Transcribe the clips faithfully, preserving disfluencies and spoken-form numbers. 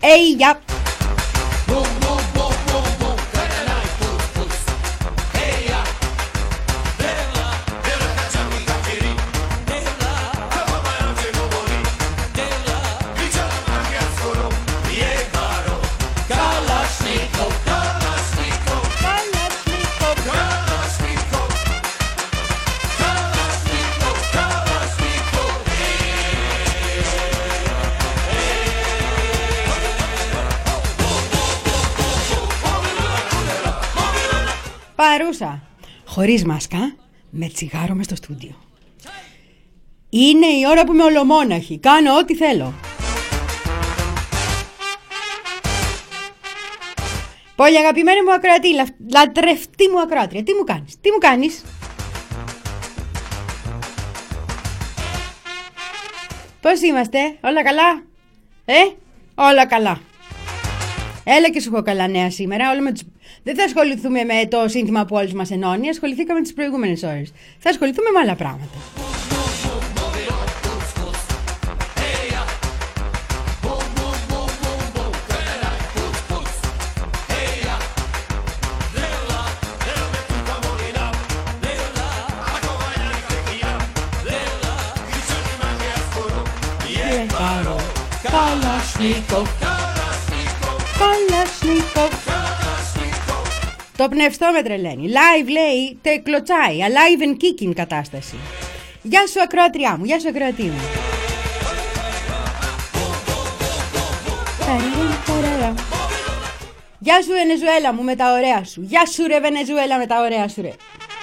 Hey, ya. Παρούσα, χωρίς μάσκα, με τσιγάρο μες στο στούντιο. Είναι η ώρα που είμαι ολομόναχη, κάνω ό,τι θέλω. Πολύ αγαπημένη μου ακροατή, λα... λατρευτή μου ακροάτρια, τι μου κάνεις, τι μου κάνεις. Πώς είμαστε, όλα καλά, ε, όλα καλά. Έλα και σου έχω καλά νέα σήμερα, όλο με τους... Δεν θα ασχοληθούμε με το σύνθημα που όλους μας ενώνει, ασχοληθήκαμε τις προηγούμενες ώρες. Θα ασχοληθούμε με άλλα πράγματα. Το πνευστό με τρελαίνει. Live λέει, τε κλωτσάει. Alive and kicking κατάσταση. Γεια σου ακροατριά μου, γεια σου ακροατή μου. Γεια σου Βενεζουέλα μου με τα ωραία σου. Γεια σου ρε Βενεζουέλα με τα ωραία σου ρε.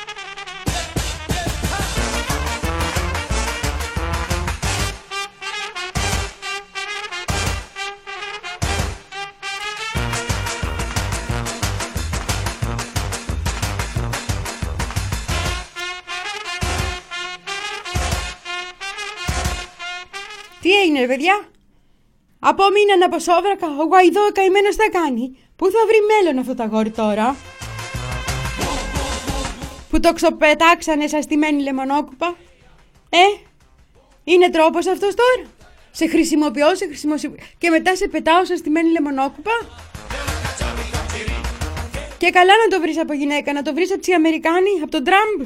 Τι έγινε ρε παιδιά? Απόμειναν από σόβρακα. Ο Γουαϊδό ο καημένος θα κάνει. Πού θα βρει μέλλον αυτό το αγόρι τώρα? Που το ξοπετάξανε σαν στημένη λεμονόκουπα. Ε, είναι τρόπος αυτός τώρα? Σε χρησιμοποιώ, σε χρησιμοποιώ και μετά σε πετάω σαν στημένη λεμονόκουπα. Και καλά να το βρεις από γυναίκα, να το βρεις από τις Αμερικάνοι, από τον Τραμπ.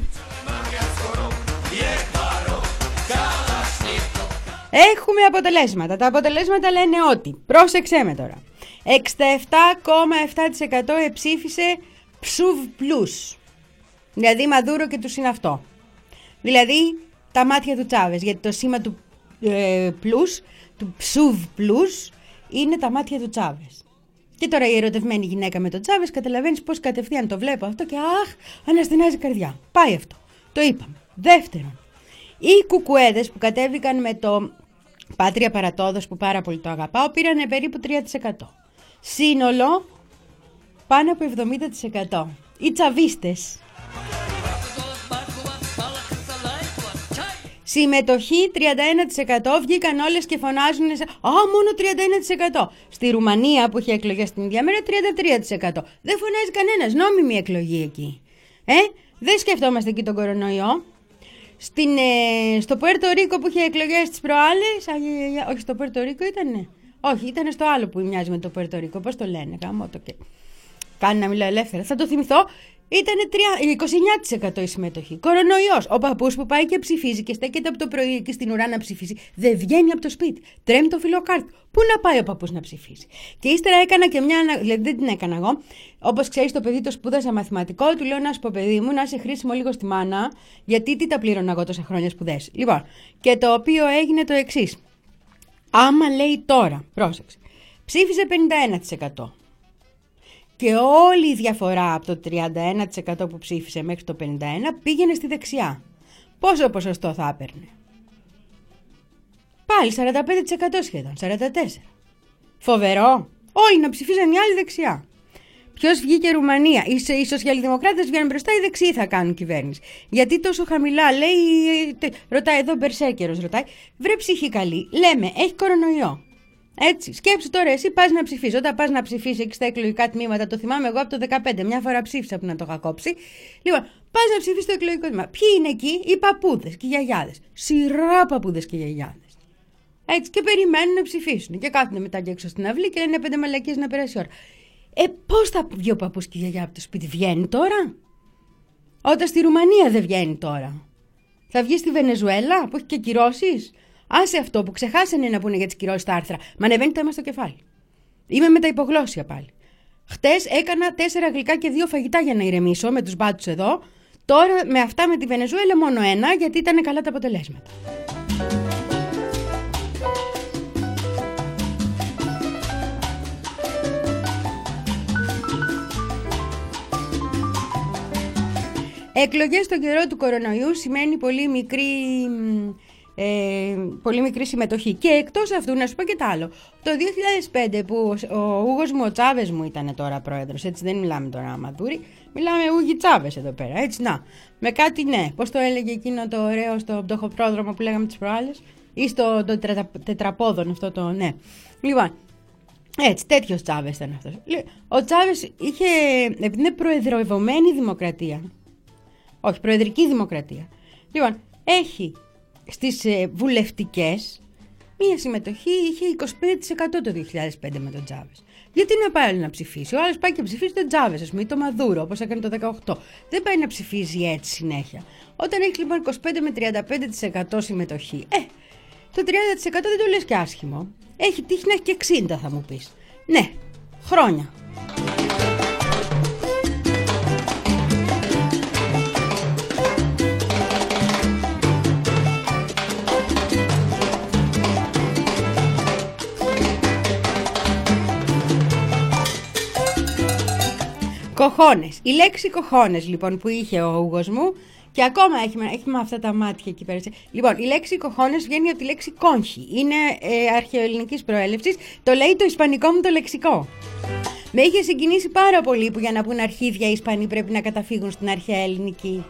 Έχουμε αποτελέσματα. Τα αποτελέσματα λένε ότι, πρόσεξέ με τώρα, εξήντα επτά κόμμα επτά τοις εκατό εψήφισε Ψουβ Πλούς. Δηλαδή Μαδούρο και του είναι αυτό. Δηλαδή τα μάτια του Τσάβες. Γιατί το σήμα του ε, Πλούς, του Ψουβ Πλούς, είναι τα μάτια του Τσάβες. Και τώρα η ερωτευμένη γυναίκα με τον Τσάβες, καταλαβαίνεις πως κατευθείαν το βλέπω αυτό και αχ, αναστενάζει η καρδιά. Πάει αυτό. Το είπαμε. Δεύτερον, οι κουκουέδες που κατέβηκαν με το Πάτρια Παρατόδος που πάρα πολύ το αγαπάω πήραν περίπου τρία τοις εκατό. Σύνολο πάνω από εβδομήντα τοις εκατό. Οι τσαβίστες. Συμμετοχή τριάντα ένα τοις εκατό, βγήκαν όλες και φωνάζουν «Α, μόνο τριάντα ένα τοις εκατό». Στη Ρουμανία που είχε εκλογές την ίδια μέρα τριάντα τρία τοις εκατό. Δεν φωνάζει κανένας, νόμιμη εκλογή εκεί. Ε, δεν σκεφτόμαστε εκεί τον κορονοϊό. Στην, ε, στο Πουέρτο Ρίκο που είχε εκλογές τις προάλλες, α, α, α, όχι στο Πουέρτο Ρίκο ήτανε, όχι ήταν στο άλλο που μοιάζει με το Πουέρτο Ρίκο, πώς το λένε, γάμο το και κάνει να μιλάω ελεύθερα, θα το θυμηθώ, ήταν είκοσι εννέα τοις εκατό η συμμετοχή. Κορονοϊός, ο παππούς που πάει και ψηφίζει και στέκεται από το πρωί εκεί στην ουρά να ψηφίσει, δεν βγαίνει από το σπίτι, τρέμει το φιλοκάρτο. Πού να πάει ο παππούς να ψηφίσει? Και ύστερα έκανα και μια, δηλαδή δεν την έκανα εγώ, όπως ξέρεις το παιδί το σπούδασα μαθηματικό, του λέω να σου πω παιδί μου να είσαι χρήσιμο λίγο στη μάνα, γιατί τι τα πλήρωνα εγώ τόσα χρόνια σπουδές. Λοιπόν, και το οποίο έγινε το εξής. Άμα λέει τώρα, πρόσεξε, ψήφισε πενήντα ένα τοις εκατό. Και όλη η διαφορά από το τριάντα ένα τοις εκατό που ψήφισε μέχρι το πενήντα ένα τοις εκατό πήγαινε στη δεξιά. Πόσο ποσοστό θα έπαιρνε? Πάλι σαράντα πέντε τοις εκατό σχεδόν, σαράντα τέσσερα τοις εκατό. Φοβερό. Όλοι να ψηφίζαν οι άλλοι δεξιά. Ποιος βγήκε? Ρουμανία. Οι, οι σοσιαλδημοκράτες βγαίνουν μπροστά, οι δεξιοί θα κάνουν κυβέρνηση. Γιατί τόσο χαμηλά λέει, ρωτάει εδώ Μπερσέκερος, ρωτάει, βρε ψυχή καλή, λέμε, έχει κορονοϊό. Έτσι, σκέψου τώρα εσύ πας να ψηφίσεις. Όταν πας να ψηφίσεις εκεί στα εκλογικά τμήματα, το θυμάμαι εγώ από το δεκαπέντε, μια φορά ψήφισα που να το είχα κόψει. Λοιπόν, πας να ψηφίσεις στο εκλογικό τμήμα. Ποιοι είναι εκεί? Οι παππούδες και οι γιαγιάδες. Σειρά παππούδες και γιαγιάδες. Έτσι, και περιμένουν να ψηφίσουν. Και κάθονται μετά και έξω στην αυλή και λένε πέντε μαλακίες να περάσει η ώρα. Ε, πώς θα βγει ο παππούς και η γιαγιά από το σπίτι? Βγαίνει τώρα? Όταν στη Ρουμανία δεν βγαίνει τώρα, θα βγει στη Βενεζουέλα που έχει και κυρώσεις? Άσε αυτό που ξεχάσανε να πούνε για τις κυρώσεις τα άρθρα. Μα ανεβαίνει το αίμα στο κεφάλι. Είμαι με τα υπογλώσσια πάλι. Χτες έκανα τέσσερα γλυκά και δύο φαγητά για να ηρεμήσω με τους μπάτσους εδώ. Τώρα με αυτά με τη Βενεζουέλα μόνο ένα, γιατί ήταν καλά τα αποτελέσματα. Εκλογές στον καιρό του κορονοϊού σημαίνει πολύ μικρή, ε, πολύ μικρή συμμετοχή. Και εκτός αυτού, να σου πω και τ' άλλο. Το δύο χιλιάδες πέντε που ο Ούγος μου, ο Τσάβες μου ήταν τώρα πρόεδρος, έτσι δεν μιλάμε τώρα Μαδούρη, μιλάμε Ούγη Τσάβες εδώ πέρα, έτσι να. Με κάτι ναι, πώς το έλεγε εκείνο το ωραίο στο πτωχοπρόδρομο που λέγαμε τις προάλλες, ή στο το τετρα, τετραπόδον αυτό το ναι. Λοιπόν, έτσι, τέτοιος Τσάβες ήταν αυτός. Ο Τσάβες είχε, επειδή είναι προεδρευομένη δημοκρατία, όχι, προεδρική δημοκρατία. Λοιπόν, έχει στις ε, βουλευτικές μία συμμετοχή, είχε είκοσι πέντε τοις εκατό το δύο χιλιάδες πέντε με τον Τσάβες. Γιατί να πάει να ψηφίσει? Ο άλλος πάει και ψηφίσει τον Τσάβες, ας πούμε, ή το Μαδούρο, όπως έκανε το δεκαοκτώ. Δεν πάει να ψηφίζει έτσι συνέχεια. Όταν έχει λοιπόν είκοσι πέντε με τριάντα πέντε τοις εκατό συμμετοχή, ε, το τριάντα τοις εκατό δεν το λες και άσχημο. Έχει τύχει να έχει και εξήντα, θα μου πεις. Ναι, χρόνια. Κοχώνες. Η λέξη κοχώνες λοιπόν που είχε ο Ούγος μου και ακόμα έχει, έχει με αυτά τα μάτια εκεί πέρα. Λοιπόν, η λέξη κοχώνες βγαίνει από τη λέξη κόγχι. Είναι ε, αρχαιοελληνικής προέλευσης. Το λέει το ισπανικό μου το λεξικό. Με είχε συγκινήσει πάρα πολύ που για να πούν αρχίδια οι Ισπανοί πρέπει να καταφύγουν στην αρχαία ελληνική.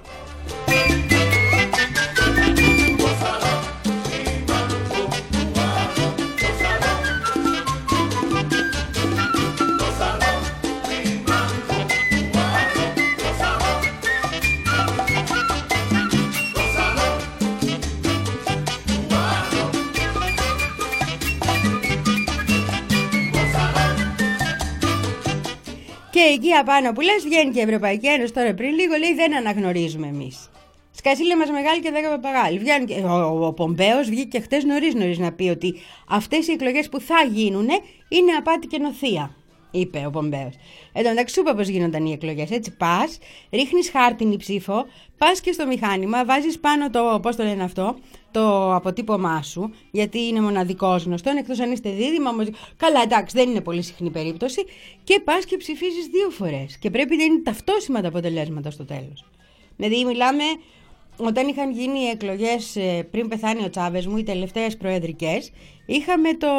Και εκεί απάνω που λες βγαίνει και η Ευρωπαϊκή Ένωση τώρα πριν λίγο, λέει δεν αναγνωρίζουμε εμείς. Σκασίλα μας μεγάλη και δέκα παπαγάλοι. Και ο, ο, ο Πομπέος βγήκε χτες νωρίς νωρίς να πει ότι αυτές οι εκλογές που θα γίνουν είναι απάτη και νοθεία, είπε ο Πομπέος. Εν τω μεταξύ, σου είπα πώς γίνονταν οι εκλογές. Έτσι πας, ρίχνεις χάρτινη ψήφο, πας και στο μηχάνημα, βάζεις πάνω το, πώς το λένε αυτό, το αποτύπωμά σου, γιατί είναι μοναδικός γνωστό, εκτός αν είστε δίδυμα. Καλά, εντάξει, δεν είναι πολύ συχνή περίπτωση. Και πας και ψηφίζεις δύο φορές. Και πρέπει να είναι ταυτόσιμα τα αποτελέσματα στο τέλος. Δηλαδή, μιλάμε, όταν είχαν γίνει οι εκλογές πριν πεθάνει ο Τσάβες μου, οι τελευταίες προεδρικές, είχαμε το.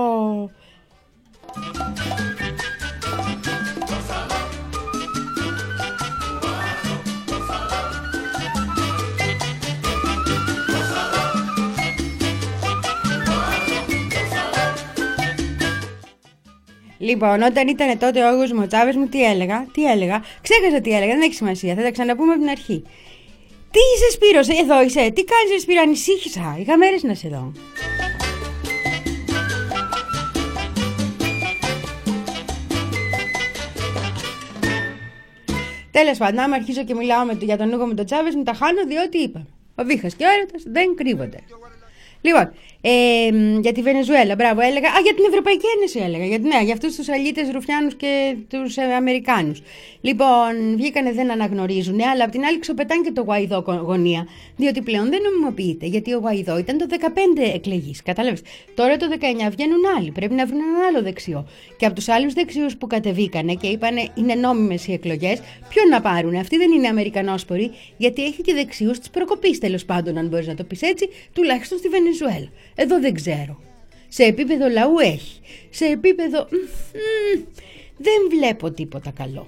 Λοιπόν, όταν ήταν τότε ο Άγιος μου ο Τσάβες μου, τι έλεγα, τι έλεγα, ξέχασα τι έλεγα, δεν έχει σημασία, θα τα ξαναπούμε από την αρχή. Τι είσαι Σπύρος, εδώ είσαι, τι κάνεις Σπύρο, ανησύχησα, είχα μέρες να σε δω. Τέλος πάντων, άμα αρχίζω και μιλάω με, για τον Ούγο με τον Τσάβες, μου τα χάνω διότι είπα. Ο Βίχας και ο έρωτας δεν κρύβονται. Λοιπόν, ε, για τη Βενεζουέλα, μπράβο, έλεγα. Α, για την Ευρωπαϊκή Ένωση έλεγα. Για, ναι, για αυτούς τους αλήτες Ρουφιάνους και τους ε, Αμερικάνους. Λοιπόν, βγήκανε, δεν αναγνωρίζουν, αλλά απ' την άλλη ξοπετάνε και το Γουαϊδό γωνία. Διότι πλέον δεν νομιμοποιείται. Γιατί ο Γουαϊδό ήταν το δεκαπέντε εκλεγής. Κατάλαβες. Τώρα το δεκαεννιά βγαίνουν άλλοι. Πρέπει να βρουν έναν άλλο δεξιό. Και από τους άλλους δεξιούς που κατεβήκανε και είπανε είναι νόμιμες οι εκλογές, ποιον να πάρουν. Αυτοί δεν είναι Αμερικανόσποροι, γιατί έχει και δεξιούς της προκοπής τέλος πάντων, αν μπορείς να το πεις έτσι, τουλάχιστον στη Βενεζουέλα. Εδώ δεν ξέρω. Σε επίπεδο λαού έχει. Σε επίπεδο... Μ, μ, δεν βλέπω τίποτα καλό.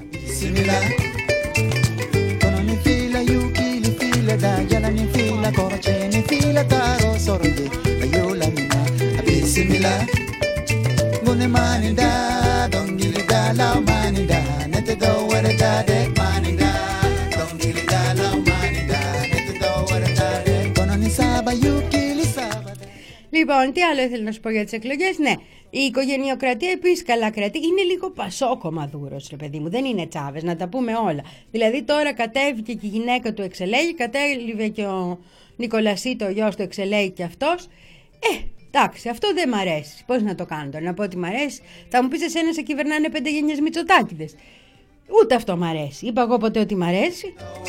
Λοιπόν, τι άλλο ήθελα να σου πω για τις εκλογές. Ναι, η οικογενειοκρατία επίσης καλά κρατεί. Είναι λίγο Πασόκο Μαδούρος, ρε παιδί μου. Δεν είναι Τσάβες, να τα πούμε όλα. Δηλαδή τώρα κατέβηκε και η γυναίκα του εξελέγει, κατέβηκε και ο Νικολασίτο, ο γιος του, εξελέγει και αυτός. Ε, εντάξει, αυτό δεν μ' αρέσει. Πώς να το κάνω τώρα, να πω ότι μ' αρέσει. Θα μου πεις εσένα σε κυβερνάνε πέντε γενιές Μητσοτάκηδες. Ούτε αυτό μ' αρέσει. Είπα εγώ ποτέ ότι μ' αρέσει.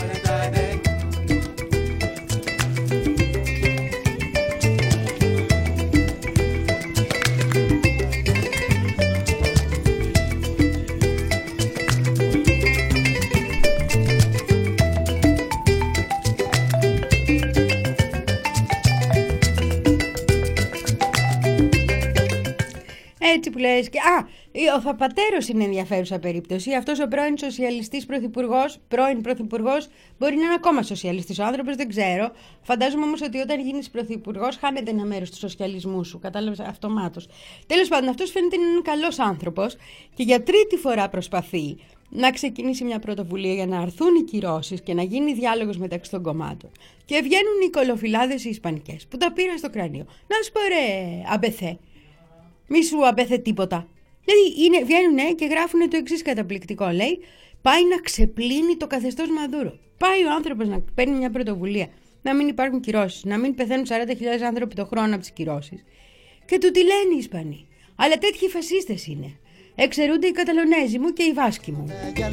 Έτσι που λες και... Α, ο Θαπατέρος είναι ενδιαφέρουσα περίπτωση. Αυτός ο πρώην σοσιαλιστής πρωθυπουργός, πρώην πρωθυπουργός, μπορεί να είναι ακόμα σοσιαλιστής ο άνθρωπος, δεν ξέρω. Φαντάζομαι όμως ότι όταν γίνεις πρωθυπουργός χάνεται ένα μέρος του σοσιαλισμού σου. Κατάλαβες, αυτομάτως. Τέλος πάντων, αυτός φαίνεται να είναι καλός άνθρωπος και για τρίτη φορά προσπαθεί να ξεκινήσει μια πρωτοβουλία για να αρθούν οι κυρώσεις και να γίνει διάλογος μεταξύ των κομμάτων. Και βγαίνουν οι κολοφυλάδες οι ισπανικές που τα πήραν στο κρανίο. Να σου πω ρε, αμπεθέ. Μη σου απέθε τίποτα. Δηλαδή είναι, βγαίνουν και γράφουν το εξής καταπληκτικό. Λέει, πάει να ξεπλύνει το καθεστώς Μαδούρο. Πάει ο άνθρωπος να παίρνει μια πρωτοβουλία. Να μην υπάρχουν κυρώσεις. Να μην πεθαίνουν σαράντα χιλιάδες άνθρωποι το χρόνο από τις κυρώσεις. Και του τη λένε οι Ισπανοί. Αλλά τέτοιοι φασίστες είναι. Εξαιρούνται οι Καταλονέζοι μου και οι Βάσκοι μου.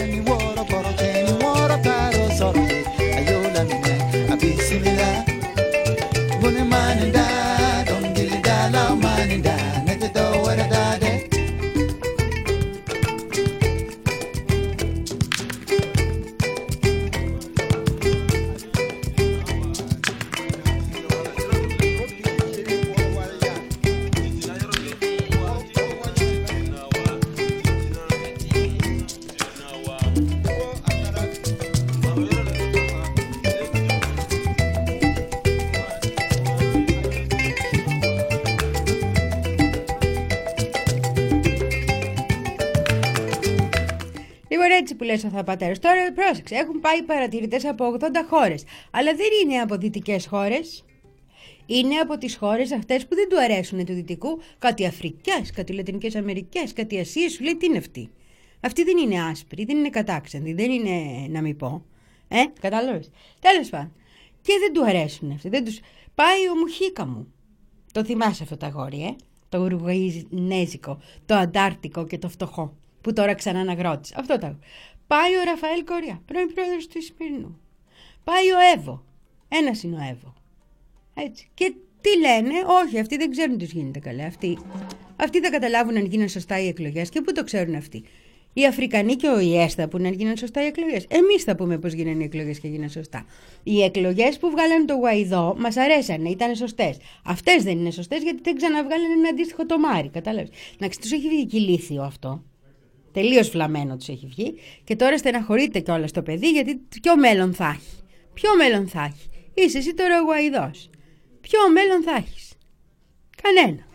Έτσι που λες ο Θαπατέρος. Τώρα πρόσεξε, έχουν πάει παρατηρητές από ογδόντα χώρες. Αλλά δεν είναι από δυτικές χώρες. Είναι από τις χώρες αυτές που δεν του αρέσουν του δυτικού. Κάτι Αφρικές, κάτι Λατινικές Αμερικές, κάτι Ασίες. Σου λέει τι είναι αυτή. Αυτή δεν είναι άσπρη, δεν είναι κατάξεντη, δεν είναι να μην πω. Ε, κατάλαβες. Τέλος πάντων. Και δεν του αρέσουν αυτοί. Δεν τους... Πάει ο Μουχίκα μου. Το θυμάσαι αυτό το αγόρι, ε. Το Ουρουγουαϊνέζικο, το Αντάρτικο και το φτωχό. Που τώρα ξανά αναγρότησε. Αυτό το. Πάει ο Ραφαέλ Κοριά, πρώην πρόεδρος του Ισημερινού. Πάει ο Εύω. Ένας είναι ο Εύω. Έτσι. Και τι λένε, όχι, αυτοί δεν ξέρουν τι γίνεται καλά. Αυτοί, αυτοί θα καταλάβουν αν γίνουν σωστά οι εκλογές. Και πού το ξέρουν αυτοί. Οι Αφρικανοί και ο ΙΕΣ θα πούνε αν γίνουν σωστά οι εκλογές. Εμείς θα πούμε πώς γίνανε οι εκλογές και γίνανε σωστά. Οι εκλογές που βγάλανε το Γουαϊδό μας αρέσανε, ήταν σωστές. Αυτές δεν είναι σωστές γιατί δεν ξαναβγάλανε ένα αντίστοιχο τομάρι. Κατάλαβες. Να ξέρεις, τους έχει βγει και ηλίθιο αυτό. Τελείως φλαμμένο τους έχει βγει και τώρα στεναχωρείται κιόλας το παιδί γιατί ποιο μέλλον θα έχει. Ποιο μέλλον θα έχει. Είσαι εσύ τώρα ο Γουαϊδός. Ποιο μέλλον θα έχεις. Κανένα.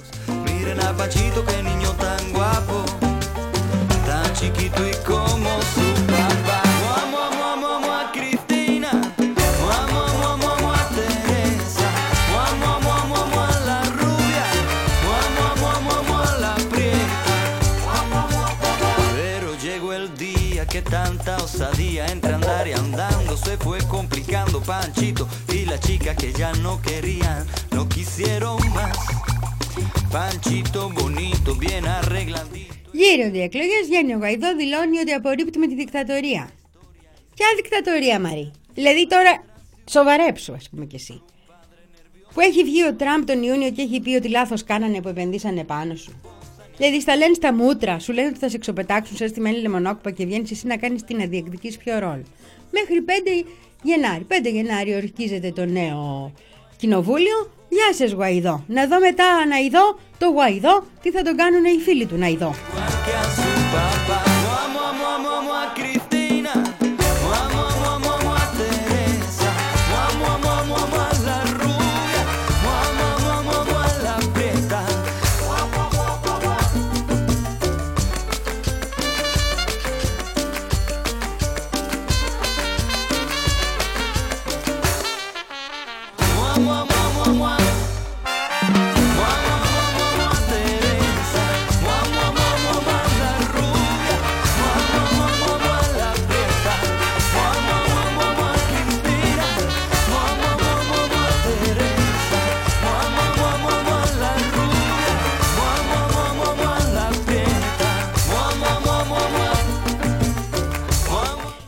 Que tanta osadía entre andar y andando se fue complicando Panchito y la chica que ya no querían, no quisieron más. Panchito bonito, bien arregladito. Γίνονται οι εκλογές, βγαίνει ο Γουαϊδό, δηλώνει ότι απορρίπτει με τη δικτατορία. Ποια δικτατορία, Μαρή? Δηλαδή τώρα σοβαρέψου, ας πούμε κι εσύ. Που έχει βγει ο Τραμπ τον Ιούνιο και έχει πει ότι λάθος κάνανε που επενδύσανε πάνω σου. Δηλαδή στα λένε στα μούτρα, σου λένε ότι θα σε εξοπετάξουν σαν στημένη λεμονόκουπα και βγαίνεις εσύ να κάνεις τι, να διεκδικείς ποιο ρόλο. Μέχρι πέντε Γενάρη. πέντε Γενάρη ορκίζεται το νέο κοινοβούλιο. Γεια σας Γουαϊδό. Να δω μετά να ειδώ το Γουαϊδό τι θα τον κάνουν οι φίλοι του να ειδώ.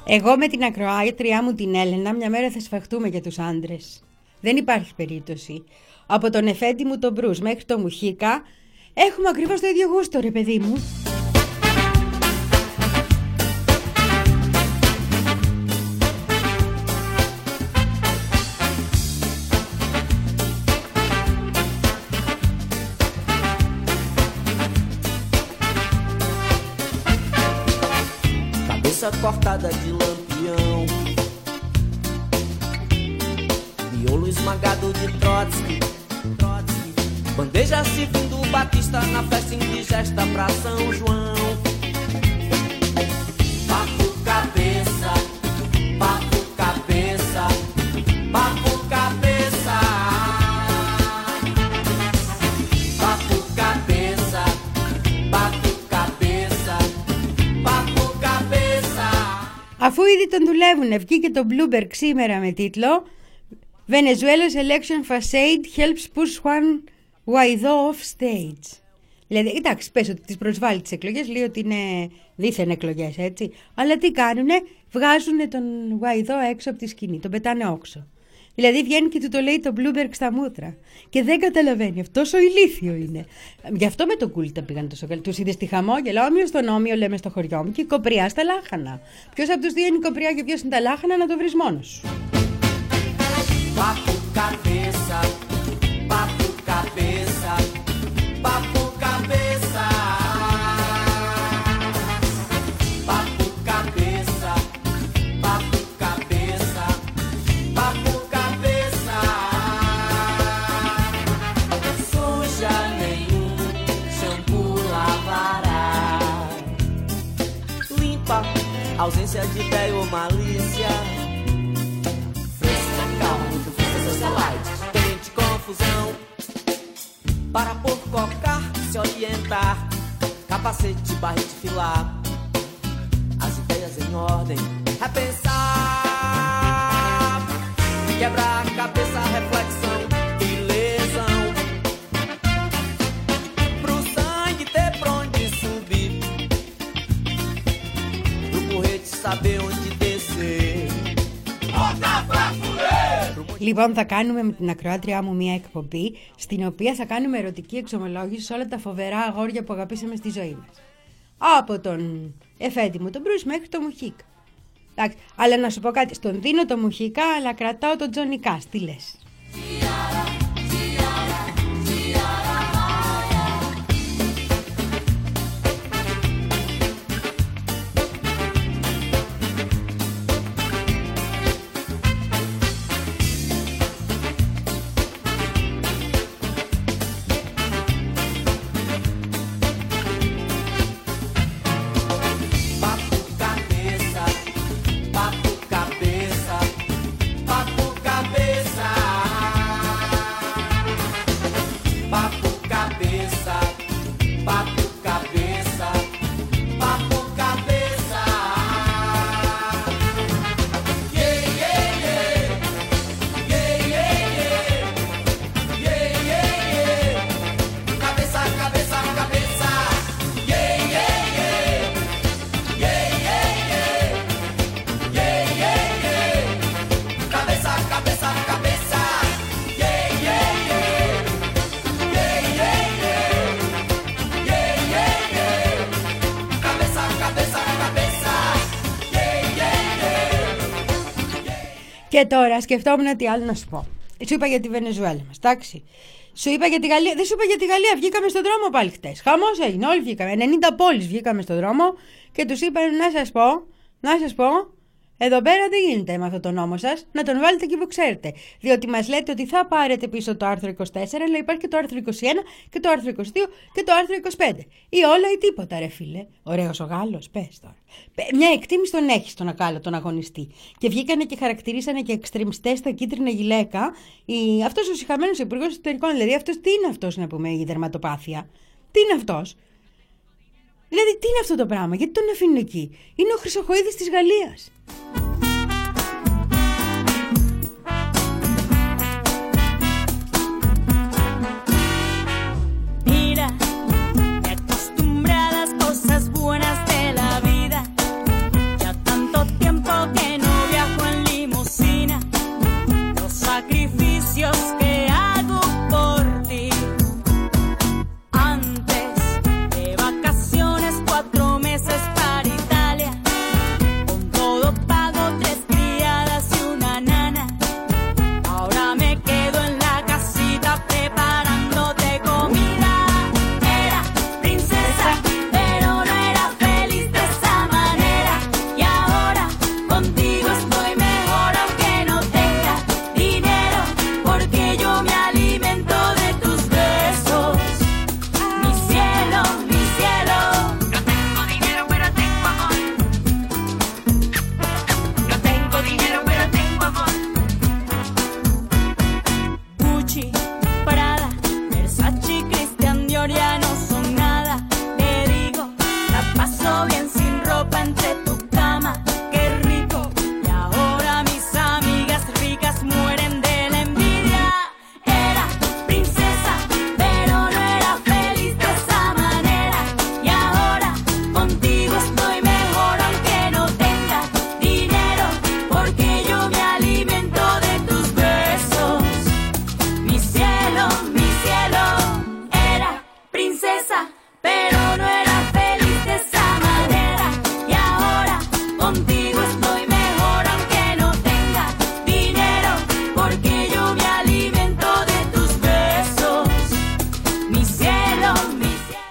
Εγώ με την ακροάτριά μου την Έλενα μια μέρα θα σφαχτούμε για τους άντρες. Δεν υπάρχει περίπτωση. Από τον Εφέντη μου τον Μπρους μέχρι το Μουχίκα έχουμε ακριβώς το ίδιο γούστο, ρε παιδί μου. Cortada de lampião, miolo esmagado de Trotsky, Trotsky. Bandeja servindo Batista na festa indigesta pra São João. Papo cabeça, papo cabeça, papo cabeça, papo cabeça, papo cabeça, papo cabeça. Αφού ήδη τον δουλεύουν, βγήκε το Bloomberg σήμερα με τίτλο Venezuela's election facade helps push Juan Guaidó off stage. Δηλαδή, εντάξει, πες ότι τις προσβάλλει τις εκλογές, λέει ότι είναι δίθεν εκλογές, έτσι. Αλλά τι κάνουνε, βγάζουνε τον Guaidó έξω από τη σκηνή, τον πετάνε όξο. Δηλαδή βγαίνει και του το λέει το Bloomberg στα μούτρα. Και δεν καταλαβαίνει, αυτό τόσο ηλίθιο είναι. Γι' αυτό με τον Κούλιτα πήγαν τόσο καλά. Του είδε στη χαμόγελα, όμοιο στον όμοιο, λέμε στο χωριό μου, και η κοπριά στα λάχανα. Ποιο από του δύο είναι η κοπριά και ποιο είναι τα λάχανα, να το βρει μόνο σου. Papo cabeça, papo cabeça, papo cabeça, papo cabeça, papo cabeça, papo cabeça. Suja nenhum shampoo lavará, limpa ausência de ideia ou malícia. Tente confusão para por cocar, se orientar. Capacete, barrete, filar. As ideias em ordem, repensar. Quebrar a cabeça, reflexão e lesão. Pro sangue ter pra onde subir, pro porrete saber onde descer. Volta pra fuder! Λοιπόν, θα κάνουμε με την ακροάτριά μου μια εκπομπή στην οποία θα κάνουμε ερωτική εξομολόγηση σε όλα τα φοβερά αγόρια που αγαπήσαμε στη ζωή μας. Από τον Εφέντη μου τον Μπρους μέχρι το Μουχίκα. Εντάξει, αλλά να σου πω κάτι, στον δίνω το Μουχίκα, αλλά κρατάω τον Τζόνι Κάς. Τι λες? Και τώρα σκεφτόμουν τι άλλο να σου πω. Σου είπα για τη Βενεζουέλα μας, εντάξει. Σου είπα για τη Γαλλία. Δεν σου είπα για τη Γαλλία. Βγήκαμε στον δρόμο πάλι χτες. Χαμός έγινε. Όλοι βγήκαμε. ενενήντα πόλεις βγήκαμε στον δρόμο και τους είπα να σας πω, να σας πω. Εδώ πέρα δεν γίνεται με αυτό το νόμο σας, να τον βάλετε εκεί που ξέρετε. Διότι μας λέτε ότι θα πάρετε πίσω το άρθρο είκοσι τέσσερα, αλλά υπάρχει και το άρθρο είκοσι ένα και το άρθρο είκοσι δύο και το άρθρο είκοσι πέντε. Ή όλα ή τίποτα, ρε φίλε. Ωραίος ο Γάλλος, πες τώρα. Μια εκτίμηση τον έχει στον Γάλλο, τον αγωνιστή. Και βγήκανε και χαρακτηρίσανε και εξτρεμιστές στα κίτρινα γυλαίκα. Η... αυτός ο συχαμένος υπουργός εσωτερικών, δηλαδή αυτός τι είναι αυτός να πούμε, η δερματοπάθεια. Τι είναι αυτός. Δηλαδή τι είναι αυτό το πράγμα, γιατί τον αφήνουν εκεί. Είναι ο Χρυσοχοΐδης της Γαλλίας. Buenas de la vida, ya tanto tiempo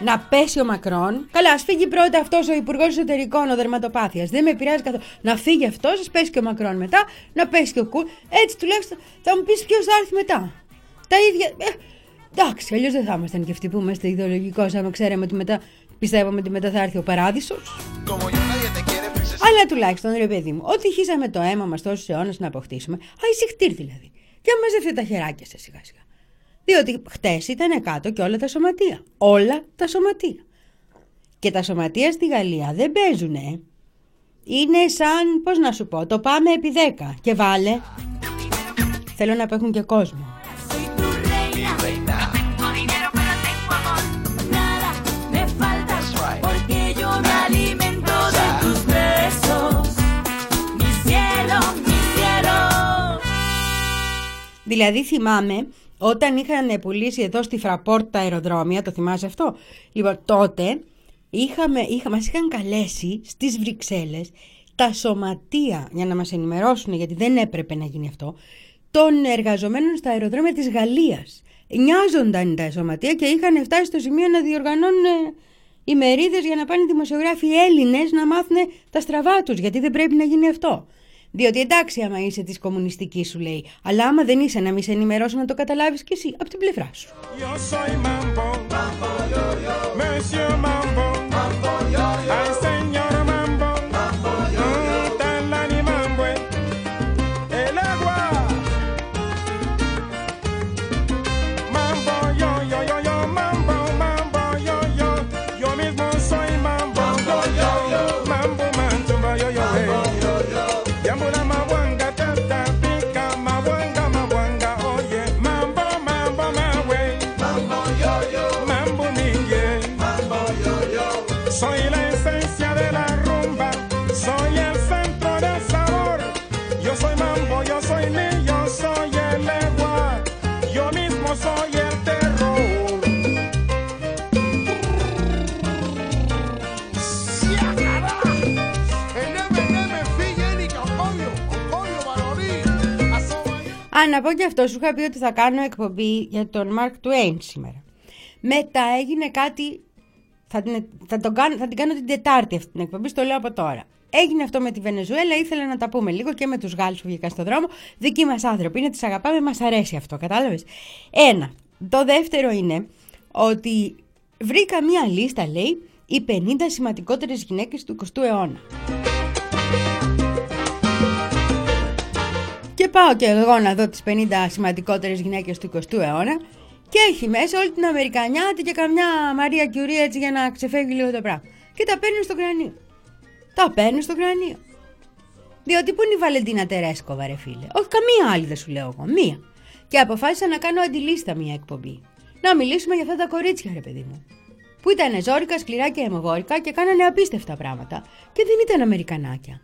να πέσει ο Μακρόν. Καλά, ας φύγει πρώτα αυτός ο υπουργός εσωτερικών, ο δερματοπάθειας. Δεν με πειράζει καθόλου. Να φύγει αυτός, ας πέσει και ο Μακρόν μετά, να πέσει και ο Κούρ. Έτσι τουλάχιστον θα μου πεις ποιος θα έρθει μετά. Τα ίδια. Ε, εντάξει, αλλιώς δεν θα ήμασταν και αυτοί που είμαστε ιδεολογικώς, άμα ξέραμε ότι μετά. Πιστεύαμε ότι μετά θα έρθει ο παράδεισος. Αλλά τουλάχιστον, ρε παιδί μου, ότι χύσαμε το αίμα μας τόσους αιώνες να αποκτήσουμε. Αϊσυχτήρ δηλαδή. Για μαζεύτε τα χεράκια σας σιγά σιγά. Διότι χτες ήταν κάτω και όλα τα σωματεία. Όλα τα σωματεία. Και τα σωματεία στη Γαλλία δεν παίζουνε. Είναι σαν, πώς να σου πω, το πάμε επί δέκα. Και βάλε. Θέλω να παίχνουν και κόσμο. Δηλαδή θυμάμαι όταν είχαν πουλήσει εδώ στη Φραπόρτ τα αεροδρόμια, το θυμάσαι αυτό? Λοιπόν, τότε είχαμε, είχα, μας είχαν καλέσει στις Βρυξέλλες τα σωματεία για να μας ενημερώσουν, γιατί δεν έπρεπε να γίνει αυτό, των εργαζομένων στα αεροδρόμια της Γαλλίας. Νοιάζονταν τα σωματεία και είχαν φτάσει στο σημείο να διοργανώνουν ημερίδες για να πάνε δημοσιογράφοι Έλληνες να μάθουν τα στραβά τους, γιατί δεν πρέπει να γίνει αυτό. Διότι εντάξει, άμα είσαι της κομμουνιστικής, σου λέει, αλλά άμα δεν είσαι, να μη σε ενημερώσω να το καταλάβεις κι εσύ από την πλευρά σου. Α, να πω και αυτό, σου είχα πει ότι θα κάνω εκπομπή για τον Mark Twain σήμερα. Μετά έγινε κάτι, θα την, θα τον κάνω, θα την κάνω την Τετάρτη αυτή την εκπομπή, στο λέω από τώρα. Έγινε αυτό με τη Βενεζουέλα, ήθελα να τα πούμε λίγο και με τους Γάλλους που βγήκαν στον δρόμο. Δικοί μας άνθρωποι είναι, τις αγαπάμε, μας αρέσει αυτό, κατάλαβες? Ένα. Το δεύτερο είναι ότι βρήκα μία λίστα, λέει, οι πενήντα σημαντικότερες γυναίκες του εικοστού αιώνα. Και πάω και εγώ να δω τις πενήντα σημαντικότερες γυναίκες του εικοστού αιώνα και έχει μέσα όλη την Αμερικανιάτη και καμιά Μαρία Κιουρί, έτσι για να ξεφεύγει λίγο το πράγμα. Και τα παίρνει στο κρανίο. Τα παίρνει στο κρανίο. Διότι πού είναι η Βαλεντίνα Τερέσκοβα, ρε φίλε? Όχι, καμία άλλη δεν σου λέω εγώ. Μία. Και αποφάσισα να κάνω αντιλίστα μια εκπομπή. Να μιλήσουμε για αυτά τα κορίτσια, ρε παιδί μου. Που ήταν ζόρικα, σκληρά και αιμογόρικα και κάνανε απίστευτα πράγματα. Και δεν ήταν Αμερικανάκια.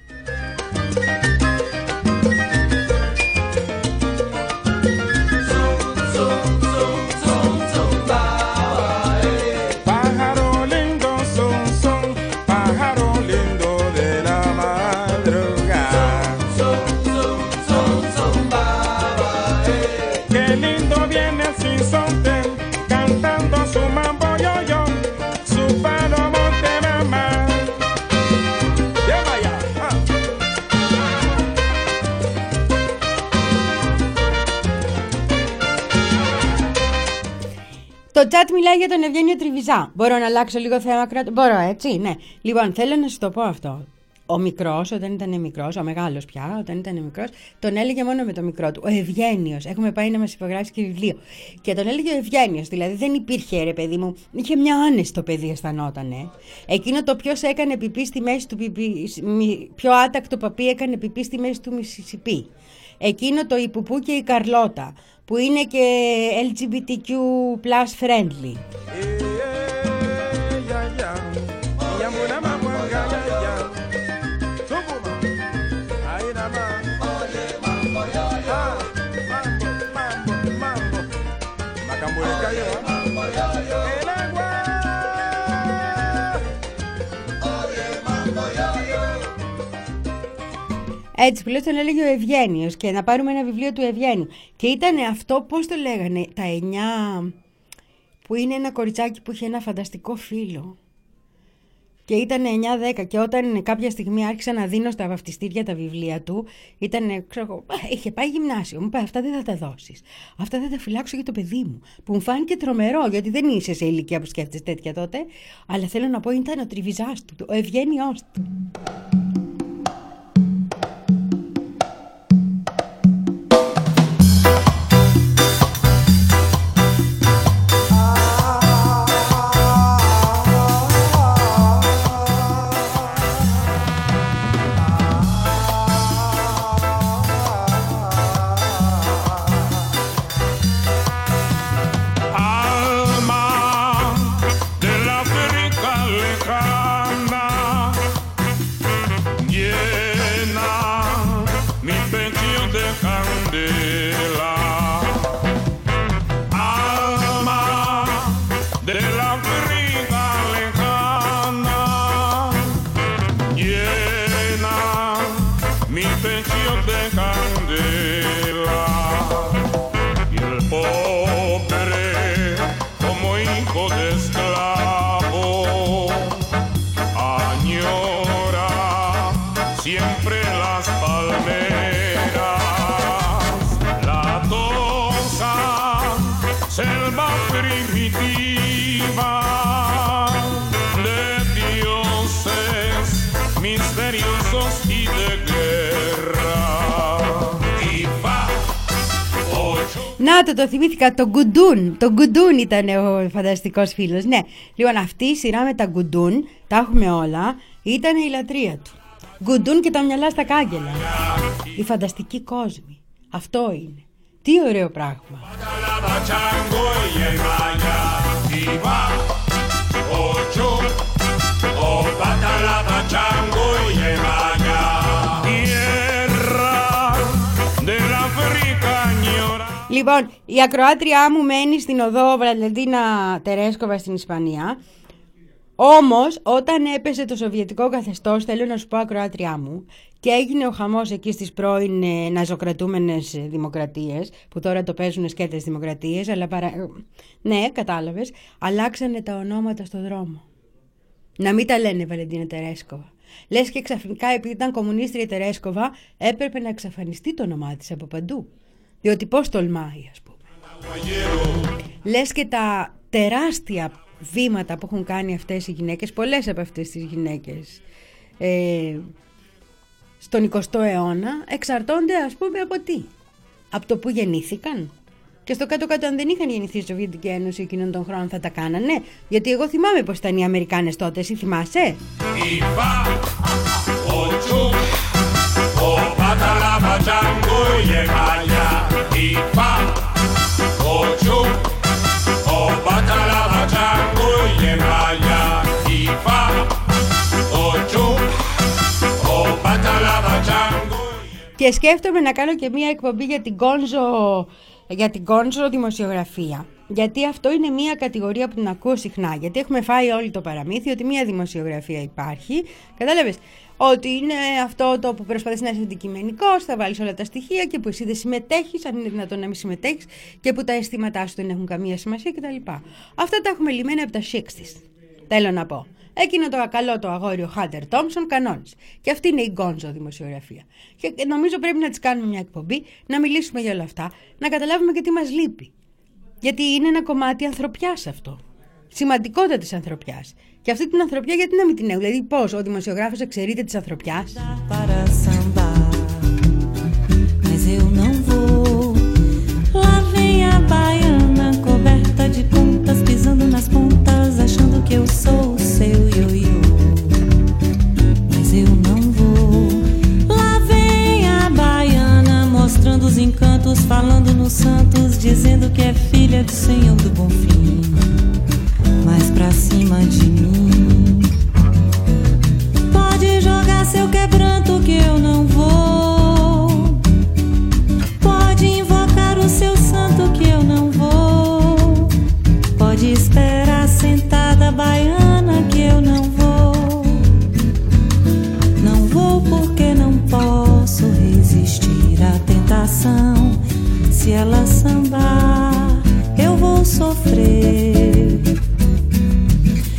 Το chat μιλάει για τον Ευγένιο Τριβιζά. Μπορώ να αλλάξω λίγο θέμα κράτου? Μπορώ, έτσι, ναι. Λοιπόν, θέλω να σου το πω αυτό. Ο μικρός, όταν ήταν μικρός, ο μεγάλος πια, όταν ήταν μικρός, τον έλεγε μόνο με το μικρό του. Ο Ευγένιος. Έχουμε πάει να μας υπογράψει και βιβλίο. Και τον έλεγε ο Ευγένιος. Δηλαδή δεν υπήρχε, ρε παιδί μου. Είχε μια άνεση το παιδί, αισθανότανε. Εκείνο το ποιος έκανε πιπί στη μέση του πιπί. Πιο άτακτο παπί έκανε πιπί στη μέση του Μισισιπί. Εκείνο το η Πουπού και η Καρλώτα, που είναι και ελ τζι μπι τι κιου plus friendly. Έτσι που λες, τον έλεγε ο Ευγένιος, και να πάρουμε ένα βιβλίο του Ευγένιου. Και ήταν αυτό, πώς το λέγανε, τα εννιά... που είναι ένα κοριτσάκι που είχε ένα φανταστικό φίλο. Και ήταν εννιά δέκα και όταν κάποια στιγμή άρχισα να δίνω στα βαφτιστήρια τα βιβλία του, ήταν, ξέρω, είχε πάει γυμνάσιο, μου είπε αυτά δεν θα τα δώσεις, αυτά θα τα φυλάξω για το παιδί μου, που μου φάνηκε τρομερό γιατί δεν είσαι σε ηλικία που σκέφτεσαι τέτοια τότε, αλλά θέλω να πω ήταν ο τριβιζάς του, ο ευγένιος του. Να το, το θυμήθηκα, το Γκουντούν. Το Γκουντούν ήταν ο φανταστικός φίλος. Ναι, λοιπόν αυτή η σειρά με τα Γκουντούν, τα έχουμε όλα, ήταν η λατρεία του. Γκουντούν και τα μυαλά στα κάγκελα. Οι φανταστικοί κόσμοι. Αυτό είναι. Τι ωραίο πράγμα. Λοιπόν, η ακροάτριά μου μένει στην οδό Βαλεντίνα Τερέσκοβα στην Ισπανία. Όμως, όταν έπεσε το σοβιετικό καθεστώς, θέλω να σου πω ακροάτριά μου, και έγινε ο χαμός εκεί στις πρώην ε, ναζοκρατούμενες δημοκρατίες, που τώρα το παίζουν σκέτες δημοκρατίες, αλλά παρα... ναι, κατάλαβες, αλλάξανε τα ονόματα στο δρόμο. Να μην τα λένε Βαλεντίνα Τερέσκοβα. Λες και ξαφνικά, επειδή ήταν κομμουνίστρια η Τερέσκοβα, έπρεπε να εξαφανιστεί το όνομά της από παντού. Διότι πώς τολμάει, ας πούμε. Λες και τα τεράστια βήματα που έχουν κάνει αυτές οι γυναίκες, πολλές από αυτές τις γυναίκες ε, στον εικοστό αιώνα, εξαρτώνται, ας πούμε, από τι? Από το που γεννήθηκαν. Και στο κάτω-κάτω, αν δεν είχαν γεννηθεί στη Σοβιετική Ένωση εκείνων των χρόνων, θα τα κάνανε. Γιατί εγώ θυμάμαι πως ήταν οι Αμερικάνες τότε, εσύ θυμάσαι? Και σκέφτομαι να κάνω και μία εκπομπή για την γκόνζο, για την γκόνζο δημοσιογραφία. Γιατί αυτό είναι μία κατηγορία που την ακούω συχνά. Γιατί έχουμε φάει όλοι το παραμύθι ότι μία δημοσιογραφία υπάρχει. Κατάλαβες? Ότι είναι αυτό το που προσπαθείς να είσαι αντικειμενικός, θα βάλεις όλα τα στοιχεία και που εσύ δεν συμμετέχεις, αν είναι δυνατόν να μην συμμετέχεις, και που τα αισθήματά σου δεν έχουν καμία σημασία κτλ. Αυτά τα έχουμε λυμμένα από τα εξήντα. Θέλω να πω. Εκείνο το καλό το αγόρι ο Χάντερ Τόμψον κανόνισε. Και αυτή είναι η γκόνζο δημοσιογραφία. Και νομίζω πρέπει να της κάνουμε μια εκπομπή, να μιλήσουμε για όλα αυτά, να καταλάβουμε και τι μας λείπει. Γιατί είναι ένα κομμάτι ανθρωπιάς αυτό. Σημαντικότατης ανθρωπιάς. Και αυτή την ανθρωπιά γιατί να μην την έχουν? Δηλαδή πώς ο δημοσιογράφος εξαιρείται της ανθρωπιάς? Mostrando os encantos, falando nos santos, dizendo que é filha do Senhor do Bonfim. Mas pra cima de mim, pode jogar seu quebranto que eu não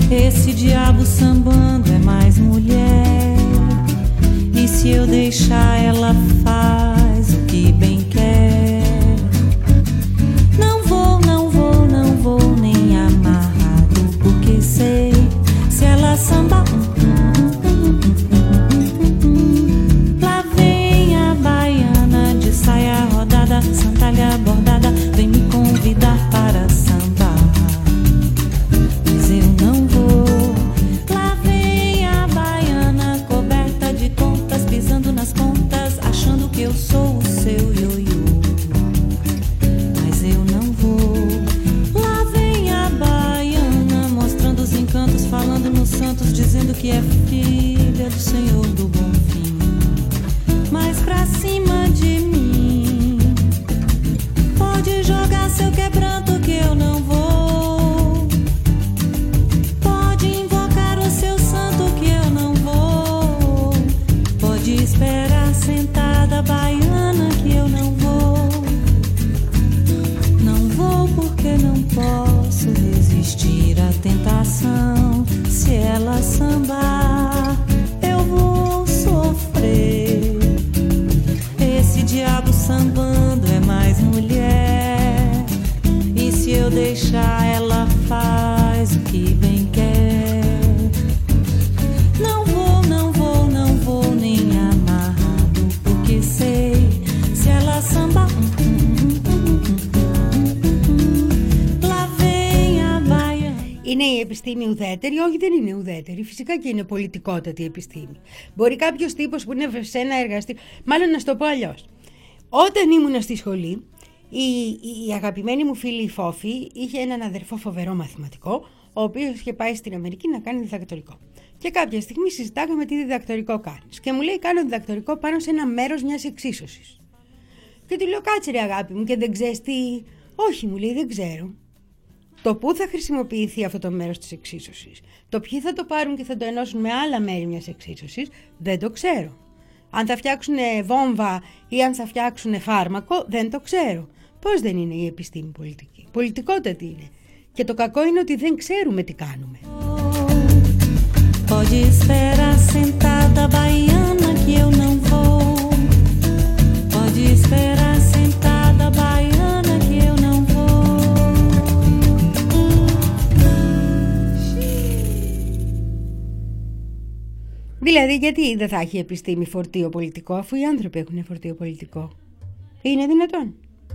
Esse diabo sambando é mais mulher. E se eu deixar, ela faz o que bem quer. Não vou, não vou, não vou nem amarrado, porque sei, se ela sambar, lá vem a baiana de saia rodada, sandália bordada, vem me convidar para sambar. Mas eu não vou. Lá vem a baiana coberta de contas, pisando nas pontas, achando que eu sou o seu ioiô. Mas eu não vou. Lá vem a baiana mostrando os encantos, falando nos santos, dizendo que é filha do Senhor do Bom Fim. Mas pra cima de mim pode jogar seu quebranto que eu não vou. Pode invocar o seu santo que eu não vou. Pode esperar sentada baiana que eu não vou. Não vou porque não posso resistir à tentação. Se ela sambar, eu vou sofrer. Esse diabo sambando é mais mulher. E se eu deixar, ela faz o que bem quer. Não vou, não vou, não vou nem amarrado, porque sei, se ela sambar, lá vem a baia. Είναι η επιστήμη ουδέτερη? Όχι, δεν είναι ουδέτερη. Φυσικά και είναι πολιτικότατη η επιστήμη. Μπορεί κάποιος τύπος που είναι σε ένα εργαστήριο. Μάλλον να σου το πω αλλιώς. Όταν ήμουν στη σχολή, η, η αγαπημένη μου φίλη η Φόφη είχε έναν αδερφό φοβερό μαθηματικό, ο οποίος είχε πάει στην Αμερική να κάνει διδακτορικό. Και κάποια στιγμή συζητάγαμε τι διδακτορικό κάνεις. Και μου λέει: κάνω διδακτορικό πάνω σε ένα μέρος μιας εξίσωσης. Και του λέω: κάτσε ρε αγάπη μου, και δεν ξέρεις τι. Όχι, μου λέει, δεν ξέρω. Το πού θα χρησιμοποιηθεί αυτό το μέρος της εξίσωσης, το ποιοι θα το πάρουν και θα το ενώσουν με άλλα μέρη μιας εξίσωσης, δεν το ξέρω. Αν θα φτιάξουν βόμβα ή αν θα φτιάξουν φάρμακο, δεν το ξέρω. Πώς δεν είναι η επιστήμη πολιτική? Πολιτικότατη είναι. Και το κακό είναι ότι δεν ξέρουμε τι κάνουμε. Pode esperar sentada baiana que eu não vou. Pode esperar sentada baiana que eu não vou. Δηλαδή, γιατί δεν θα έχει η επιστήμη φορτίο πολιτικό, αφού οι άνθρωποι έχουν φορτίο πολιτικό? Είναι δυνατόν?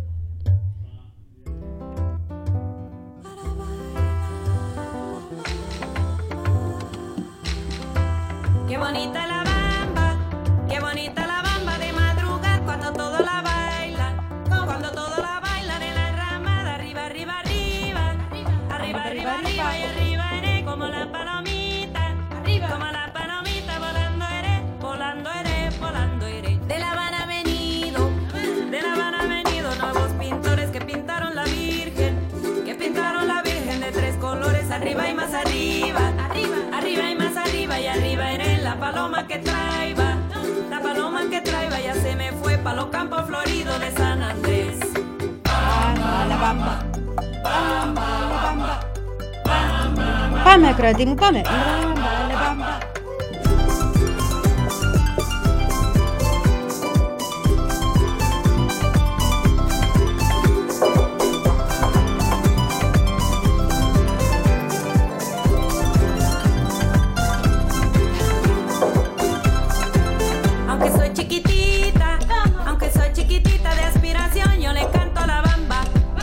Qué bonita la bamba, qué bonita la bamba de madrugada cuando todo la bailan, cuando todo la bailan en la ramada, arriba, arriba, arriba, arriba, arriba, arriba y arriba eres como la palomita, como la palomita volando eres, volando eres, volando eres. De La Habana ha venido, de La Habana ha venido nuevos pintores que pintaron la Virgen, que pintaron la Virgen de tres colores, arriba y más arriba, arriba, arriba y más arriba y arriba eres. La paloma que traiba, la paloma que traiba ya se me fue pa' los campos floridos de San Andrés. Bamba, la bamba, bamba, la bamba, bamba. Πάμε, ακροατή μου, πάμε. Μπάμπα, λα, μπάμπα.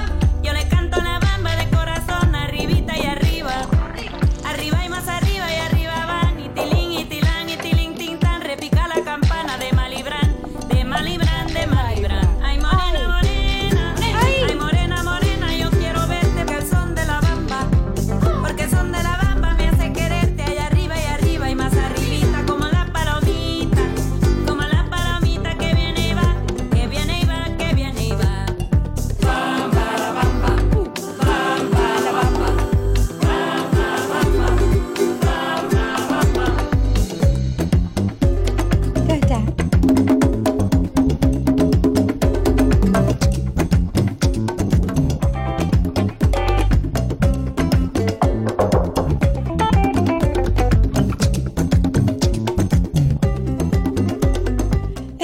Arriba y más arriba y arriba.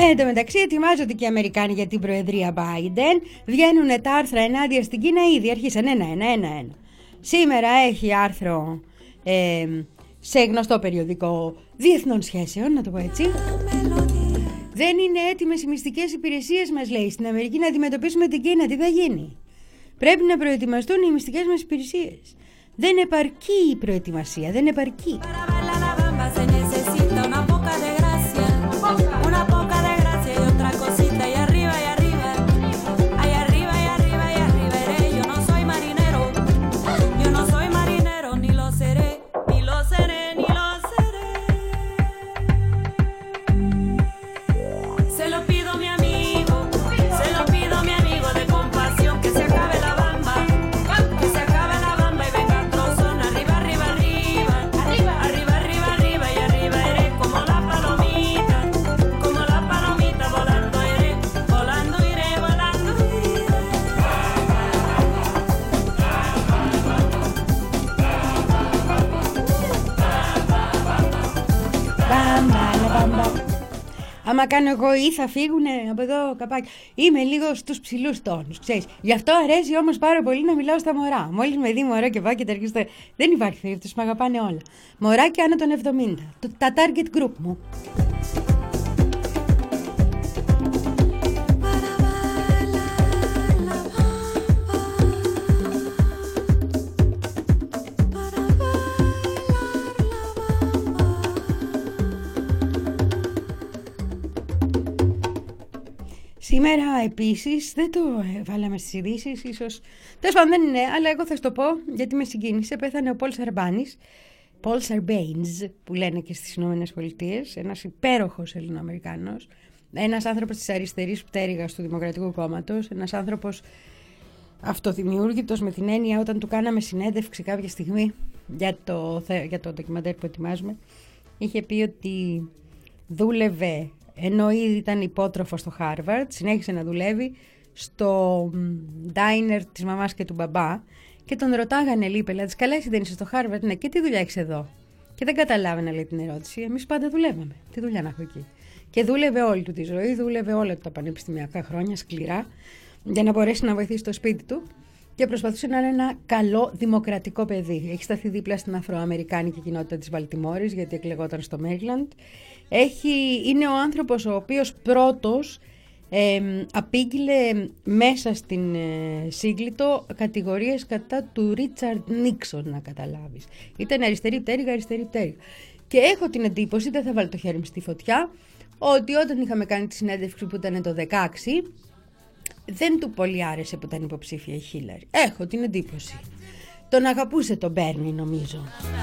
Εν τω μεταξύ ετοιμάζονται και οι Αμερικάνοι για την προεδρία Biden. Βγαίνουν τα άρθρα ενάντια στην Κίνα ήδη. Αρχίσαν ένα-ένα, ένα-ένα. Σήμερα έχει άρθρο ε, σε γνωστό περιοδικό διεθνών σχέσεων, να το πω έτσι. Δεν είναι έτοιμες οι μυστικές υπηρεσίες μας, λέει, στην Αμερική να αντιμετωπίσουμε την Κίνα. Τι θα γίνει? Πρέπει να προετοιμαστούν οι μυστικές μας υπηρεσίες. Δεν επαρκεί η προετοιμασία, δεν επαρκεί. Άμα κάνω εγώ ή θα φύγουνε από εδώ καπάκι. Είμαι λίγο στους ψηλούς τόνους, ξέρεις. Γι' αυτό αρέσει όμως πάρα πολύ να μιλάω στα μωρά. Μόλις με δει μωρό και πάω και τα αρχίσω. Δεν υπάρχει περίπτωση, με αγαπάνε όλα. Μωράκια άνω των εβδομήντα. Τα target group μου. Σήμερα επίσης, δεν το βάλαμε στις ειδήσεις, ίσως, τέλος πάντων δεν είναι, αλλά εγώ θα σου το πω γιατί με συγκίνησε. Πέθανε ο Πολ Σαρμπάνης, Πολ Σαρμπέινς που λένε και στις Ηνωμένες Πολιτείες, ένας υπέροχος Ελληνοαμερικάνος, ένας άνθρωπος της αριστερής πτέρυγας του Δημοκρατικού Κόμματος, ένας άνθρωπος αυτοδημιούργητος με την έννοια όταν του κάναμε συνέντευξη κάποια στιγμή για το, για το ντοκιμαντέρ που ετοιμάζουμε, είχε πει ότι δούλευε ενώ ήδη ήταν υπότροφο στο Χάρβαρντ, συνέχισε να δουλεύει στο diner της μαμάς και του μπαμπά και τον ρωτάγανε λέει πελάτες, καλά εσύ δεν είσαι στο Χάρβαρντ? Ναι, και τι δουλειά έχεις εδώ? Και δεν καταλάβαινα λέει την ερώτηση, εμείς πάντα δουλεύαμε, τι δουλειά να έχω εκεί? Και δούλευε όλη του τη ζωή, δούλευε όλα τα πανεπιστημιακά χρόνια σκληρά για να μπορέσει να βοηθήσει το σπίτι του και προσπαθούσε να είναι ένα καλό δημοκρατικό παιδί. Έχει σταθεί δίπλα στην αφροαμερικάνικη κοινότητα της Βαλτιμόρης γιατί εκλεγόταν στο Μέριλαντ. Έχει, είναι ο άνθρωπος ο οποίος πρώτος ε, απήγγειλε μέσα στην ε, Σύγκλιτο κατηγορίες κατά του Ρίτσαρντ Νίξον, να καταλάβεις. Ήταν αριστερή πτέρυγα, αριστερή πτέρυγα. Και έχω την εντύπωση, δεν θα βάλω το χέρι μου στη φωτιά, ότι όταν είχαμε κάνει τη συνέντευξη που ήταν το δεκαέξι, δεν του πολύ άρεσε που ήταν υποψήφια η Χίλαρη. Έχω την εντύπωση. Τον αγαπούσε τον Μπέρνι, νομίζω.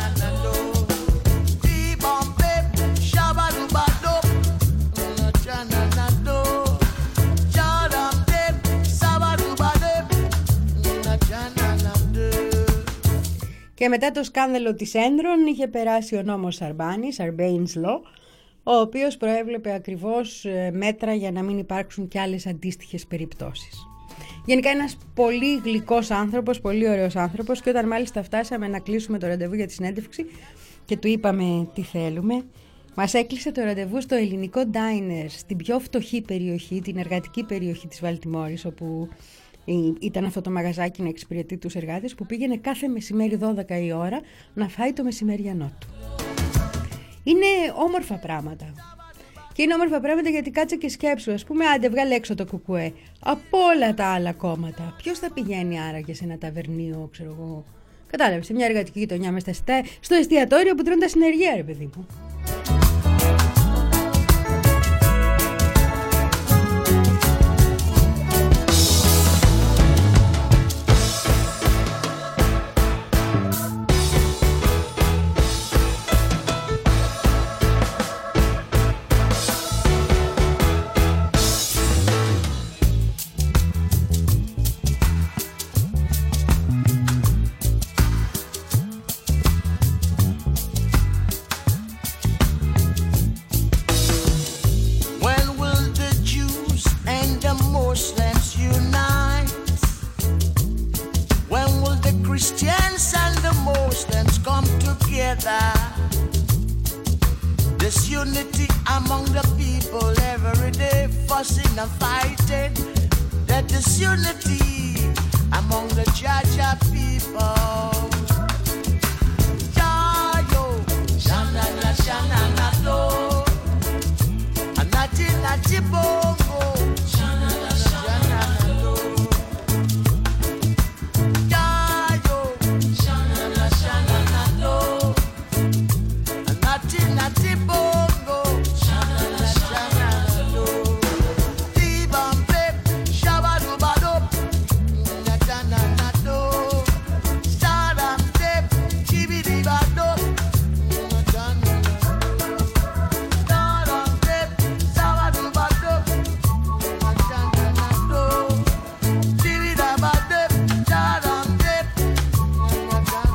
Και μετά το σκάνδαλο της Ένδρον είχε περάσει ο νόμος Σαρμπάνη, Sarbanes Law, ο οποίος προέβλεπε ακριβώς μέτρα για να μην υπάρξουν κι άλλες αντίστοιχες περιπτώσεις. Γενικά ένας πολύ γλυκός άνθρωπος, πολύ ωραίος άνθρωπος, και όταν μάλιστα φτάσαμε να κλείσουμε το ραντεβού για τη συνέντευξη και του είπαμε τι θέλουμε, μας έκλεισε το ραντεβού στο ελληνικό diner, στην πιο φτωχή περιοχή, την εργατική περιοχή της Βαλτιμόρης, όπου ήταν αυτό το μαγαζάκι να εξυπηρετεί τους εργάτες, που πήγαινε κάθε μεσημέρι δώδεκα η ώρα να φάει το μεσημεριανό του. Είναι όμορφα πράγματα. Και είναι όμορφα πράγματα γιατί κάτσε και σκέψου, ας πούμε, άντε βγάλε έξω το κουκουέ. Από όλα τα άλλα κόμματα, ποιος θα πηγαίνει άραγε σε ένα ταβερνίο, ξέρω εγώ, κατάλαβες, σε μια εργατική γειτονιά μες στο εστιατόριο που τρώνε τα συνεργεία, ρε παιδί μου. The disunity among the people every day, fussing and fighting. The disunity among the Jaja people. Jayo, shanana shanana do, anati nati bongo, shanana shanana do. Jayo, shanana shanana do, anati nati bongo, shanana shanana do. Tibambe, shabadubado, natana nato, saramde, chibidibado, natana saramde, sabadubado, natana nato, chibidabade, saramde, natana.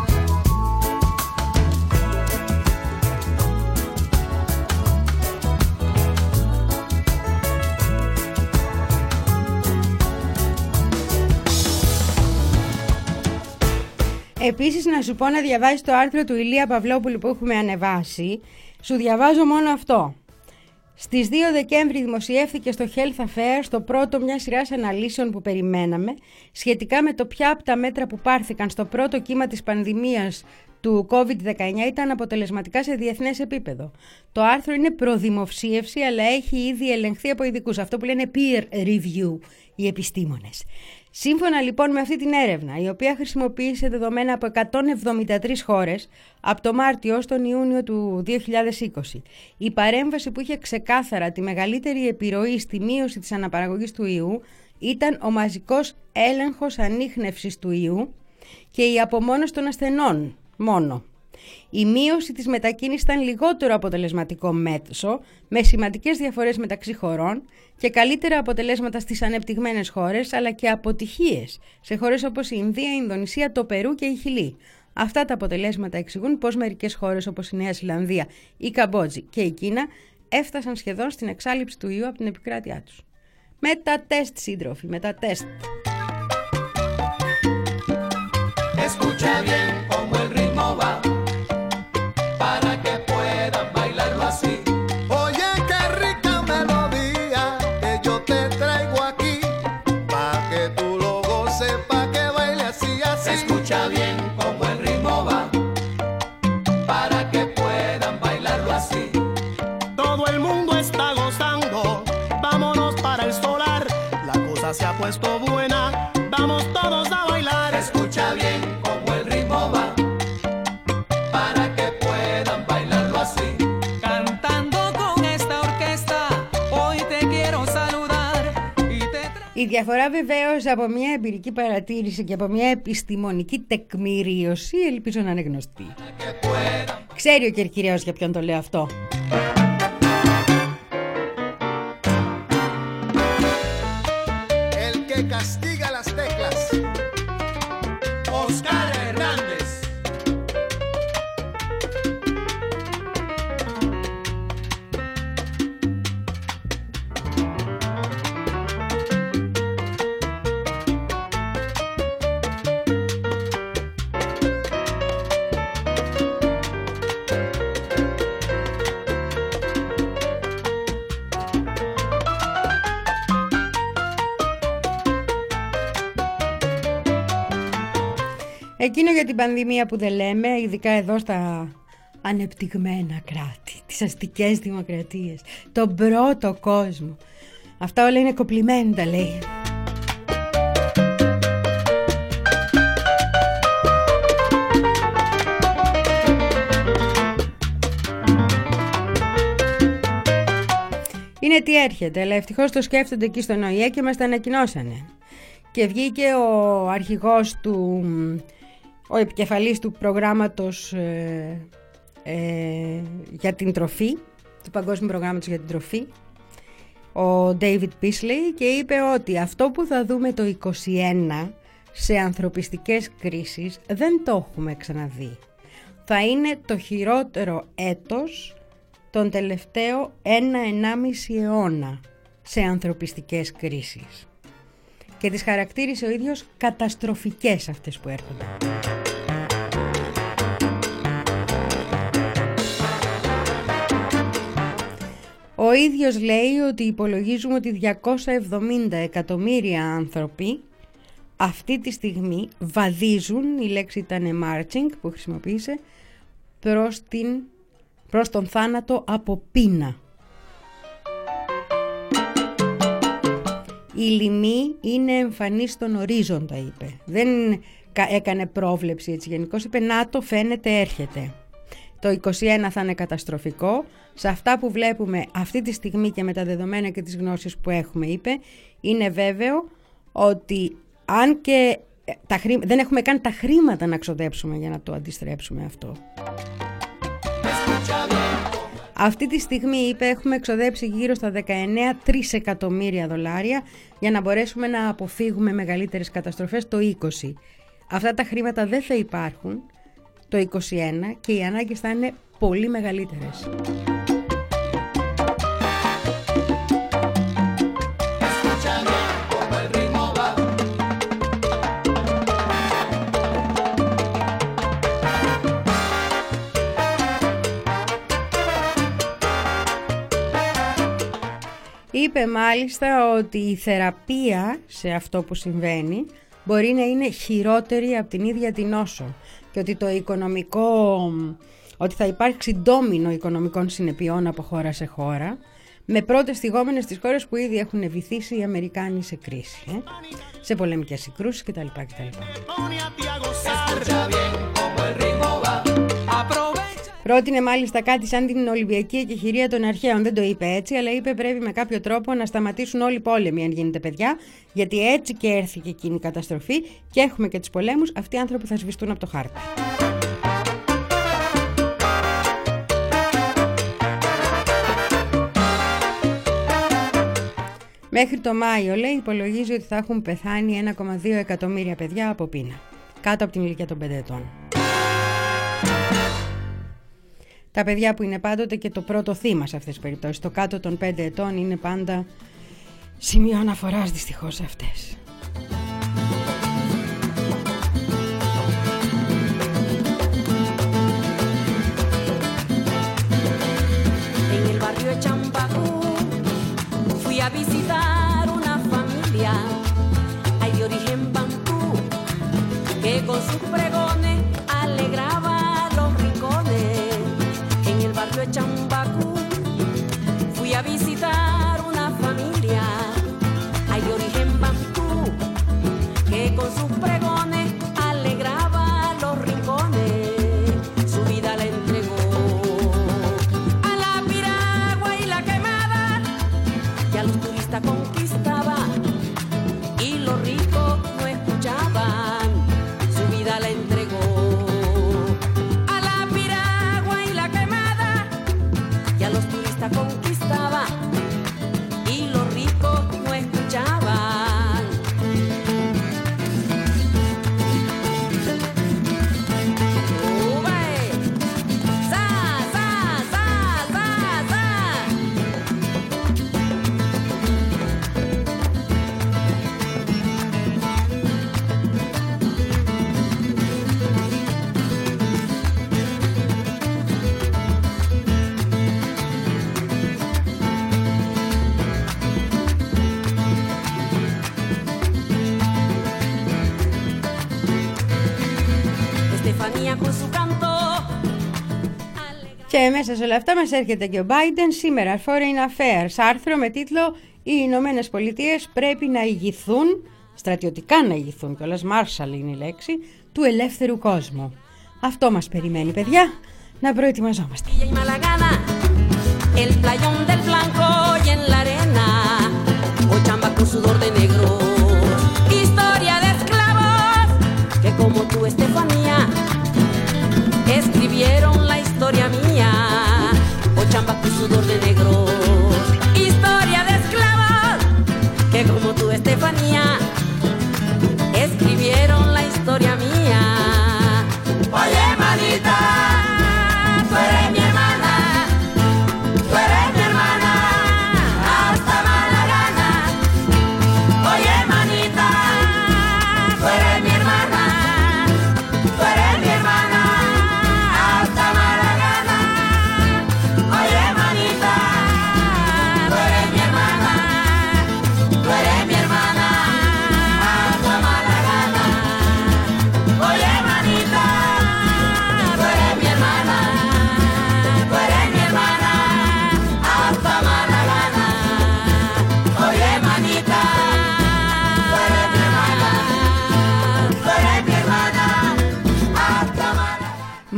Επίσης να σου πω να διαβάσεις το άρθρο του Ηλία Παυλόπουλου που έχουμε ανεβάσει. Σου διαβάζω μόνο αυτό. Στις δύο Δεκέμβρη δημοσιεύθηκε στο Health Affairs το πρώτο μια σειράς αναλύσεων που περιμέναμε σχετικά με το ποια από τα μέτρα που πάρθηκαν στο πρώτο κύμα της πανδημίας του κόβιντ δεκαεννιά ήταν αποτελεσματικά σε διεθνές επίπεδο. Το άρθρο είναι προδημοσίευση αλλά έχει ήδη ελεγχθεί από ειδικούς, αυτό που λένε peer review οι επιστήμονες. Σύμφωνα λοιπόν με αυτή την έρευνα, η οποία χρησιμοποίησε δεδομένα από εκατόν εβδομήντα τρεις χώρες από το Μάρτιο ως τον Ιούνιο του δύο χιλιάδες είκοσι, η παρέμβαση που είχε ξεκάθαρα τη μεγαλύτερη επιρροή στη μείωση της αναπαραγωγής του ιού ήταν ο μαζικός έλεγχος ανίχνευσης του ιού και η απομόνωση των ασθενών μόνο. Η μείωση της μετακίνησης ήταν λιγότερο αποτελεσματικό μέσο, με σημαντικές διαφορές μεταξύ χωρών και καλύτερα αποτελέσματα στις ανεπτυγμένες χώρες, αλλά και αποτυχίες σε χώρες όπως η Ινδία, η Ινδονησία, το Περού και η Χιλή. Αυτά τα αποτελέσματα εξηγούν πως μερικές χώρες όπως η Νέα Ζηλανδία, η Καμπότζη και η Κίνα έφτασαν σχεδόν στην εξάλειψη του ιού από την επικράτειά τους. Με τα τεστ, σύντροφοι, με τα τεστ. Escucha bien cómo el ritmo va, para que puedan bailarlo así. Oye, qué rica melodía que yo te traigo aquí, pa' que tú lo goces, pa' que baile así, así. Escucha bien cómo el ritmo va, para que puedan bailarlo así. Todo el mundo está gozando, vámonos para el solar, la cosa se ha puesto buena, vamos todos a bailar. Escucha bien cómo el ritmo va, para que puedan bailarlo así. Cantando con esta orquesta, hoy te quiero saludar y te tra- Η διαφορά βεβαίως από μια εμπειρική παρατήρηση και από μια επιστημονική τεκμηρίωση ελπίζω να είναι γνωστή. Ξέρει ο Κερκυραίος για ποιον το λέω αυτό. El que castiga las teclas. Oscar Hernández. Εκείνο για την πανδημία που δεν λέμε, ειδικά εδώ στα ανεπτυγμένα κράτη, τις αστικές δημοκρατίες, τον πρώτο κόσμο. Αυτά όλα είναι κοπλιμέντα, λέει. Είναι τι έρχεται, αλλά ευτυχώς το σκέφτονται εκεί στον Ο Η Ε και μας τα ανακοινώσανε. Και βγήκε ο αρχηγός του, ο επικεφαλής του προγράμματος ε, ε, για την τροφή, του Παγκόσμιου Προγράμματος για την Τροφή, ο David Beasley, και είπε ότι αυτό που θα δούμε το είκοσι ένα σε ανθρωπιστικές κρίσεις δεν το έχουμε ξαναδεί. Θα είναι το χειρότερο έτος τον τελευταίο ένα-ενάμιση αιώνα σε ανθρωπιστικές κρίσεις. Και τις χαρακτήρισε ο ίδιος καταστροφικές αυτές που έρχονται. Ο ίδιος λέει ότι υπολογίζουμε ότι διακόσια εβδομήντα εκατομμύρια άνθρωποι αυτή τη στιγμή βαδίζουν, η λέξη ήταν marching που χρησιμοποίησε, προς, την, προς τον θάνατο από πείνα. Η λοιμή είναι εμφανή στον ορίζοντα, είπε. Δεν έκανε πρόβλεψη έτσι γενικώς, είπε να το φαίνεται έρχεται. Το είκοσι ένα θα είναι καταστροφικό. Σε αυτά που βλέπουμε αυτή τη στιγμή και με τα δεδομένα και τις γνώσεις που έχουμε, είπε, είναι βέβαιο ότι αν και τα χρή... δεν έχουμε καν τα χρήματα να ξοδέψουμε για να το αντιστρέψουμε αυτό. Αυτή τη στιγμή, είπε, έχουμε εξοδέψει γύρω στα δεκαεννέα τρισεκατομμύρια δολάρια για να μπορέσουμε να αποφύγουμε μεγαλύτερες καταστροφές το είκοσι. Αυτά τα χρήματα δεν θα υπάρχουν το είκοσι ένα και οι ανάγκες θα είναι πολύ μεγαλύτερες. Είπε μάλιστα ότι η θεραπεία σε αυτό που συμβαίνει μπορεί να είναι χειρότερη από την ίδια την νόσο και ότι το οικονομικό, ότι θα υπάρξει ντόμινο οικονομικών συνεπειών από χώρα σε χώρα, με πρώτες θυγόμενες τις χώρες που ήδη έχουν βυθίσει οι Αμερικάνοι σε κρίση, ε? σε πολεμικές συγκρούσεις κτλ. κτλ. Πρότεινε μάλιστα κάτι σαν την Ολυμπιακή εκεχηρία των αρχαίων. Δεν το είπε έτσι, αλλά είπε πρέπει με κάποιο τρόπο να σταματήσουν όλοι οι πόλεμοι, αν γίνεται, παιδιά, γιατί έτσι και έρθει και εκείνη η καταστροφή και έχουμε και τους πολέμους, αυτοί οι άνθρωποι θα σβηστούν από το χάρτη. Μέχρι το Μάιο, λέει, υπολογίζει ότι θα έχουν πεθάνει ένα κόμμα δύο εκατομμύρια παιδιά από πείνα, κάτω από την ηλικία των πέντε ετών. Τα παιδιά που είναι πάντοτε και το πρώτο θύμα σε αυτές τις περιπτώσεις, το κάτω των πέντε ετών, είναι πάντα σημείο αναφοράς δυστυχώς σε αυτές. En el barrio de Champaco fui a visitar una familia ay de origen bantú que con sus pregones alegraba los rincones. En el barrio de Champaco fui a visitar una familia ay de origen bantú que con sus pregones alegraba los rincones. Su vida la entregó a la piragua y la quemada, y a los turistas conquistaba y los ricos no escuchaban. Su vida la entregó a la piragua y la quemada, y a los turistas conquistaba y los ricos no escuchaban. Ube, sa, sa, sa, sa, sa. Estefanía con su canto. Και μέσα σε όλα αυτά μας έρχεται και ο Biden σήμερα, Foreign Affairs, άρθρο με τίτλο «Οι Ηνωμένες Πολιτείες πρέπει να ηγηθούν, στρατιωτικά να ηγηθούν, κιόλας Marshall είναι η λέξη, του ελεύθερου κόσμου». Αυτό μας περιμένει, παιδιά, να προετοιμαζόμαστε. Y Malagana, el playón del blanco y en la arena, o chamba con sudor de negro. Historia de esclavos que como tú, Estefanía, escribieron la historia mía. O chamba con sudor de negro. Historia de esclavos que como tú, Estefanía, escribieron la historia mía. Oye, manita, tú eres mi hermana, tú eres mi hermana, hasta mala gana. Oye, manita, tú eres mi hermana, tú eres mi hermana, hasta mala gana. Oye, manita,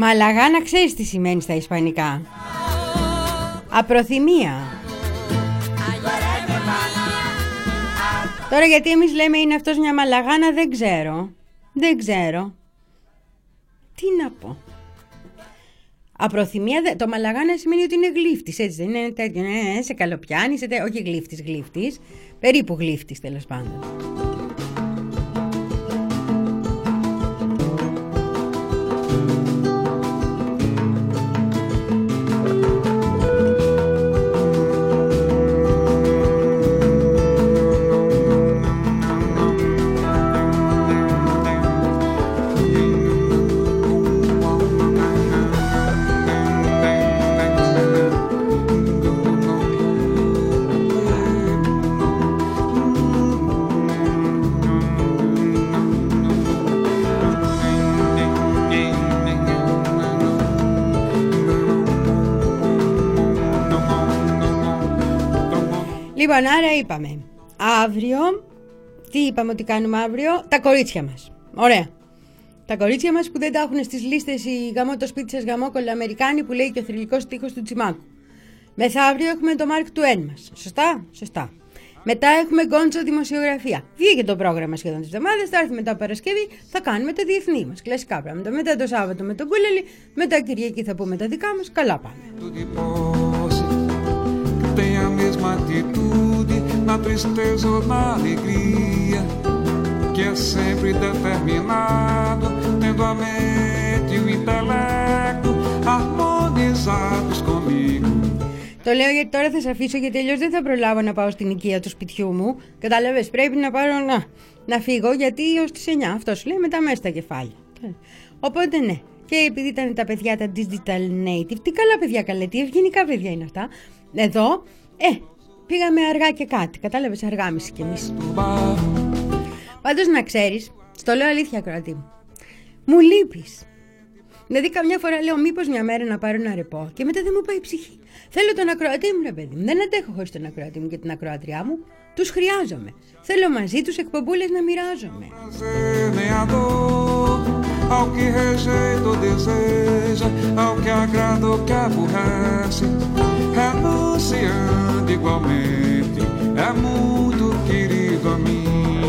Μαλαγάνα ξέρεις τι σημαίνει στα ισπανικά? Απροθυμία. Τώρα γιατί εμείς λέμε είναι αυτός μια μαλαγάνα, δεν ξέρω. Δεν ξέρω. Τι να πω. Απροθυμία, το μαλαγάνα σημαίνει ότι είναι γλύφτης, έτσι δεν είναι τέτοιο, ναι, σε καλοπιάνει, σε τέ... όχι γλύφτης, γλύφτης, περίπου γλύφτης τέλος πάντων. Λοιπόν, άρα είπαμε, αύριο, τι είπαμε ότι κάνουμε αύριο? Τα κορίτσια μας. Ωραία. Τα κορίτσια μας που δεν τα έχουν στις λίστες οι γαμό το σπίτι σας γαμόκολλα Αμερικάνοι που λέει και ο θρυλικός στίχος του Τσιμάκου. Μεθαύριο έχουμε το Mark Twain μας. Σωστά? Σωστά. Μετά έχουμε γκόντσο δημοσιογραφία. Βγήκε το πρόγραμμα σχεδόν της εβδομάδας, θα έρθει μετά Παρασκευή, θα κάνουμε τα διεθνή μας. Κλασικά πράγματα. Μετά το Σάββατο με τον Κούλελη, μετά Κυριακή θα πούμε τα δικά μας. Καλά πάμε. Tem a mesma atitude na tristeza ou na alegria, que é sempre determinado, tendo a mente e o intelecto harmonizados comigo. Το λέω γιατί τώρα θα σε αφήσω, γιατί αλλιώς δεν θα προλάβω να πάω στην οικία του σπιτιού μου. Κατάλαβες, πρέπει να πάρω να, να φύγω, γιατί ως τις εννιά, αυτό σου λέει, μετά μέσα στα κεφάλια. Οπότε ναι. Και επειδή ήταν τα παιδιά τα digital native, τι καλά παιδιά καλέ, τι ευγενικά παιδιά είναι αυτά. Εδώ, ε, πήγαμε αργά και κάτι. Κατάλαβες, αργάμιση κι εμείς. Πάντως να ξέρεις, στο λέω αλήθεια ακροατή μου, μου λείπεις. Δηλαδή καμιά φορά λέω μήπως μια μέρα να πάρω ένα ρεπό και μετά δεν μου πάει η ψυχή. Θέλω τον ακροατή μου ρε παιδί μου, δεν αντέχω χωρίς τον ακροατή μου και την ακροατριά μου. Τους χρειάζομαι. Θέλω μαζί τους εκπομπούλες να μοιράζομαι. Ao que rejeita ou deseja, ao que agrada ou que aborrece, renunciando igualmente, é muito querido a mim.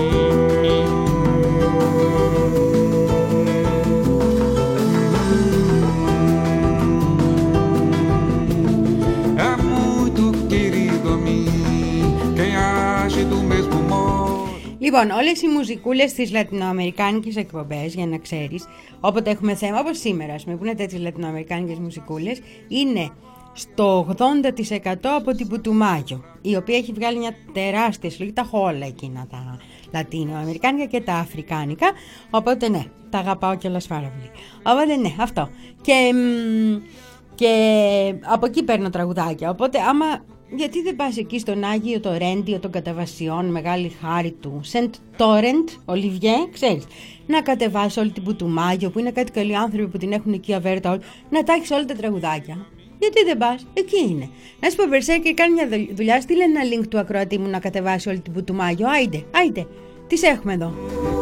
É muito querido a mim, quem age do mesmo modo. Λοιπόν, όλες οι μουζικούλες στις λατινοαμερικάνικες εκπομπές, για να ξέρεις, όποτε έχουμε θέμα, όπως σήμερα, ας πούμε, που είναι τέτοιες λατινοαμερικάνικες μουσικούλες, είναι στο ογδόντα τοις εκατό από την Πουτουμάγιο, η οποία έχει βγάλει μια τεράστια συλλογή, τα έχω όλα εκείνα, τα λατινοαμερικάνικα και τα αφρικάνικα, οπότε ναι, τα αγαπάω κιόλας πάρα πολύ. Οπότε ναι, αυτό. Και, και από εκεί παίρνω τραγουδάκια, οπότε άμα... Γιατί δεν πας εκεί στον Άγιο το Ρέντιο των καταβασιών, μεγάλη χάρη του Σεντ Τόρεντ, Ολιβιέ, ξέρεις, να κατεβάσεις όλη την Πουτουμάγιο που είναι κάτι καλοί άνθρωποι που την έχουν εκεί αβέρτα όλοι, να τα έχεις όλα τα τραγουδάκια. Γιατί δεν πας, εκεί είναι. Να σου πω Μπερσέρκερ, κάνει μια δουλειά, στείλε ένα link του ακροατή μου να κατεβάσει όλη την Πουτουμάγιο, άιντε, άιντε, τις έχουμε εδώ.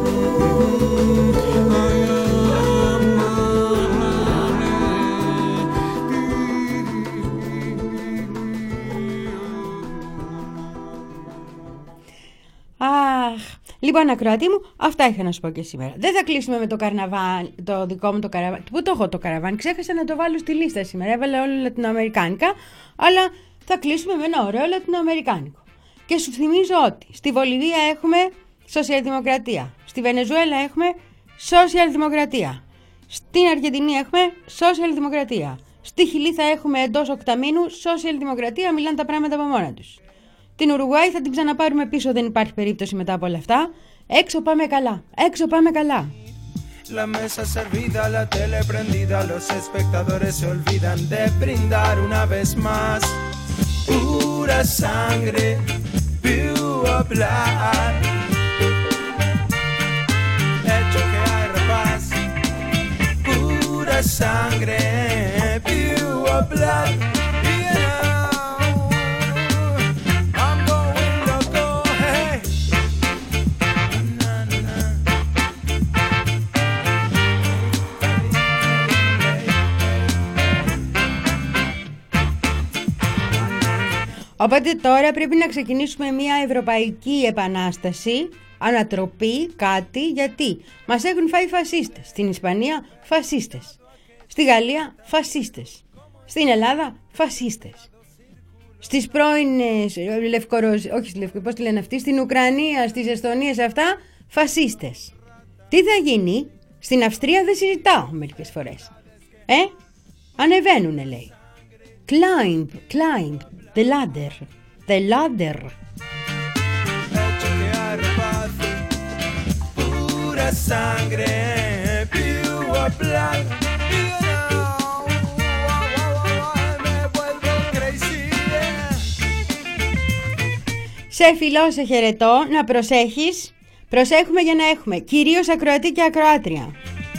Αχ, λοιπόν ακροατή μου, αυτά είχα να σου πω και σήμερα. Δεν θα κλείσουμε με το καρναβάν, το δικό μου το καραβάν. Πού το έχω το καραβάν, ξέχασα να το βάλω στη λίστα σήμερα. Έβαλα όλα λατινοαμερικάνικα, αλλά θα κλείσουμε με ένα ωραίο λατινοαμερικάνικο. Και σου θυμίζω ότι στη Βολιβία έχουμε σοσιαλδημοκρατία, στη Βενεζουέλα έχουμε σοσιαλδημοκρατία, στην Αργεντινή έχουμε σοσιαλδημοκρατία, στη Χιλή θα έχουμε εντός οκταμήνου σοσιαλδημοκρατία, μιλάνε τα πράγματα από μόνα τους. Την Ουρουγουάη θα την ξαναπάρουμε πίσω, δεν υπάρχει περίπτωση μετά από όλα αυτά. Έξω πάμε καλά, έξω πάμε καλά. La mesa servida, la tele prendida, los espectadores se olvidan de brindar una vez más. Pura sangre, pure blood. Hecho que hay rapaz. Pura sangre, pure blood. Οπότε τώρα πρέπει να ξεκινήσουμε μια ευρωπαϊκή επανάσταση, ανατροπή, κάτι, γιατί μας έχουν φάει φασίστες. Στην Ισπανία φασίστες, στη Γαλλία φασίστες, στην Ελλάδα φασίστες, στις πρώην Λευκοροζ... όχι Λευκο... πώς τη λένε αυτοί, στην Ουκρανία, στις Εσθονίες, αυτά φασίστες. Τι θα γίνει? Στην Αυστρία δεν συζητάω μερικές φορές. Ε, ανεβαίνουνε, λέει. Climb, climb, the ladder, the ladder. Pura sangre, pure blood. Σε φιλώ, σε χαιρετώ, να προσέχεις. Προσέχουμε για να έχουμε κυρίως ακροατή και ακροάτρια.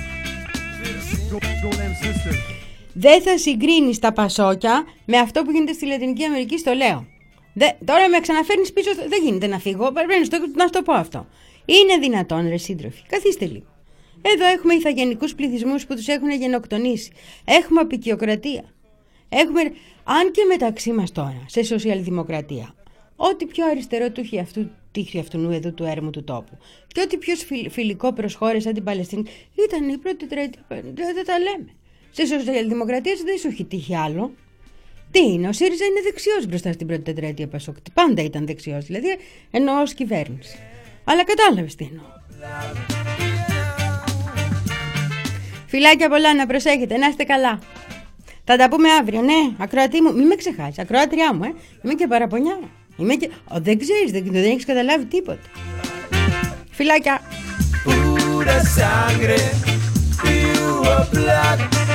Δεν θα συγκρίνεις τα πασόκια με αυτό που γίνεται στη Λατινική Αμερική, στο λέω. Δε, τώρα με ξαναφέρνεις πίσω, δεν γίνεται να φύγω, πρέπει να, να σου το πω αυτό. Είναι δυνατόν, ρε σύντροφοι, καθίστε λίγο. Εδώ έχουμε ηθαγενικούς πληθυσμούς που τους έχουν γενοκτονήσει. Έχουμε απικιοκρατία. Έχουμε, αν και μεταξύ μας τώρα, σε σοσιαλδημοκρατία, ό,τι πιο αριστερό του είχε αυτού, τύχη αυτού εδώ του έρμου του τόπου, και ό,τι πιο φιλικό προς χώρες σαν την Παλαιστίνη, ήταν η πρώτη τριετία. Δεν τα λέμε. Σε σοσιαλδημοκρατία δεν σου έχει τύχει άλλο. Τι είναι, ο ΣΥΡΙΖΑ είναι δεξιός μπροστά στην πρώτη τετραετία Πασόκ. Πάντα ήταν δεξιός, δηλαδή εννοώ ως κυβέρνηση. Αλλά κατάλαβες τι εννοώ. Φιλάκια πολλά, να προσέχετε, να είστε καλά. Θα τα πούμε αύριο, ναι, ακροατή μου, μην με ξεχάσεις, ακροάτριά μου, ε. Είμαι και παραπονιά. Είμαι και... Ο, δεν ξέρεις, δεν, δεν έχεις καταλάβει τίποτα. Φιλάκια. Pura sangre, pure blood.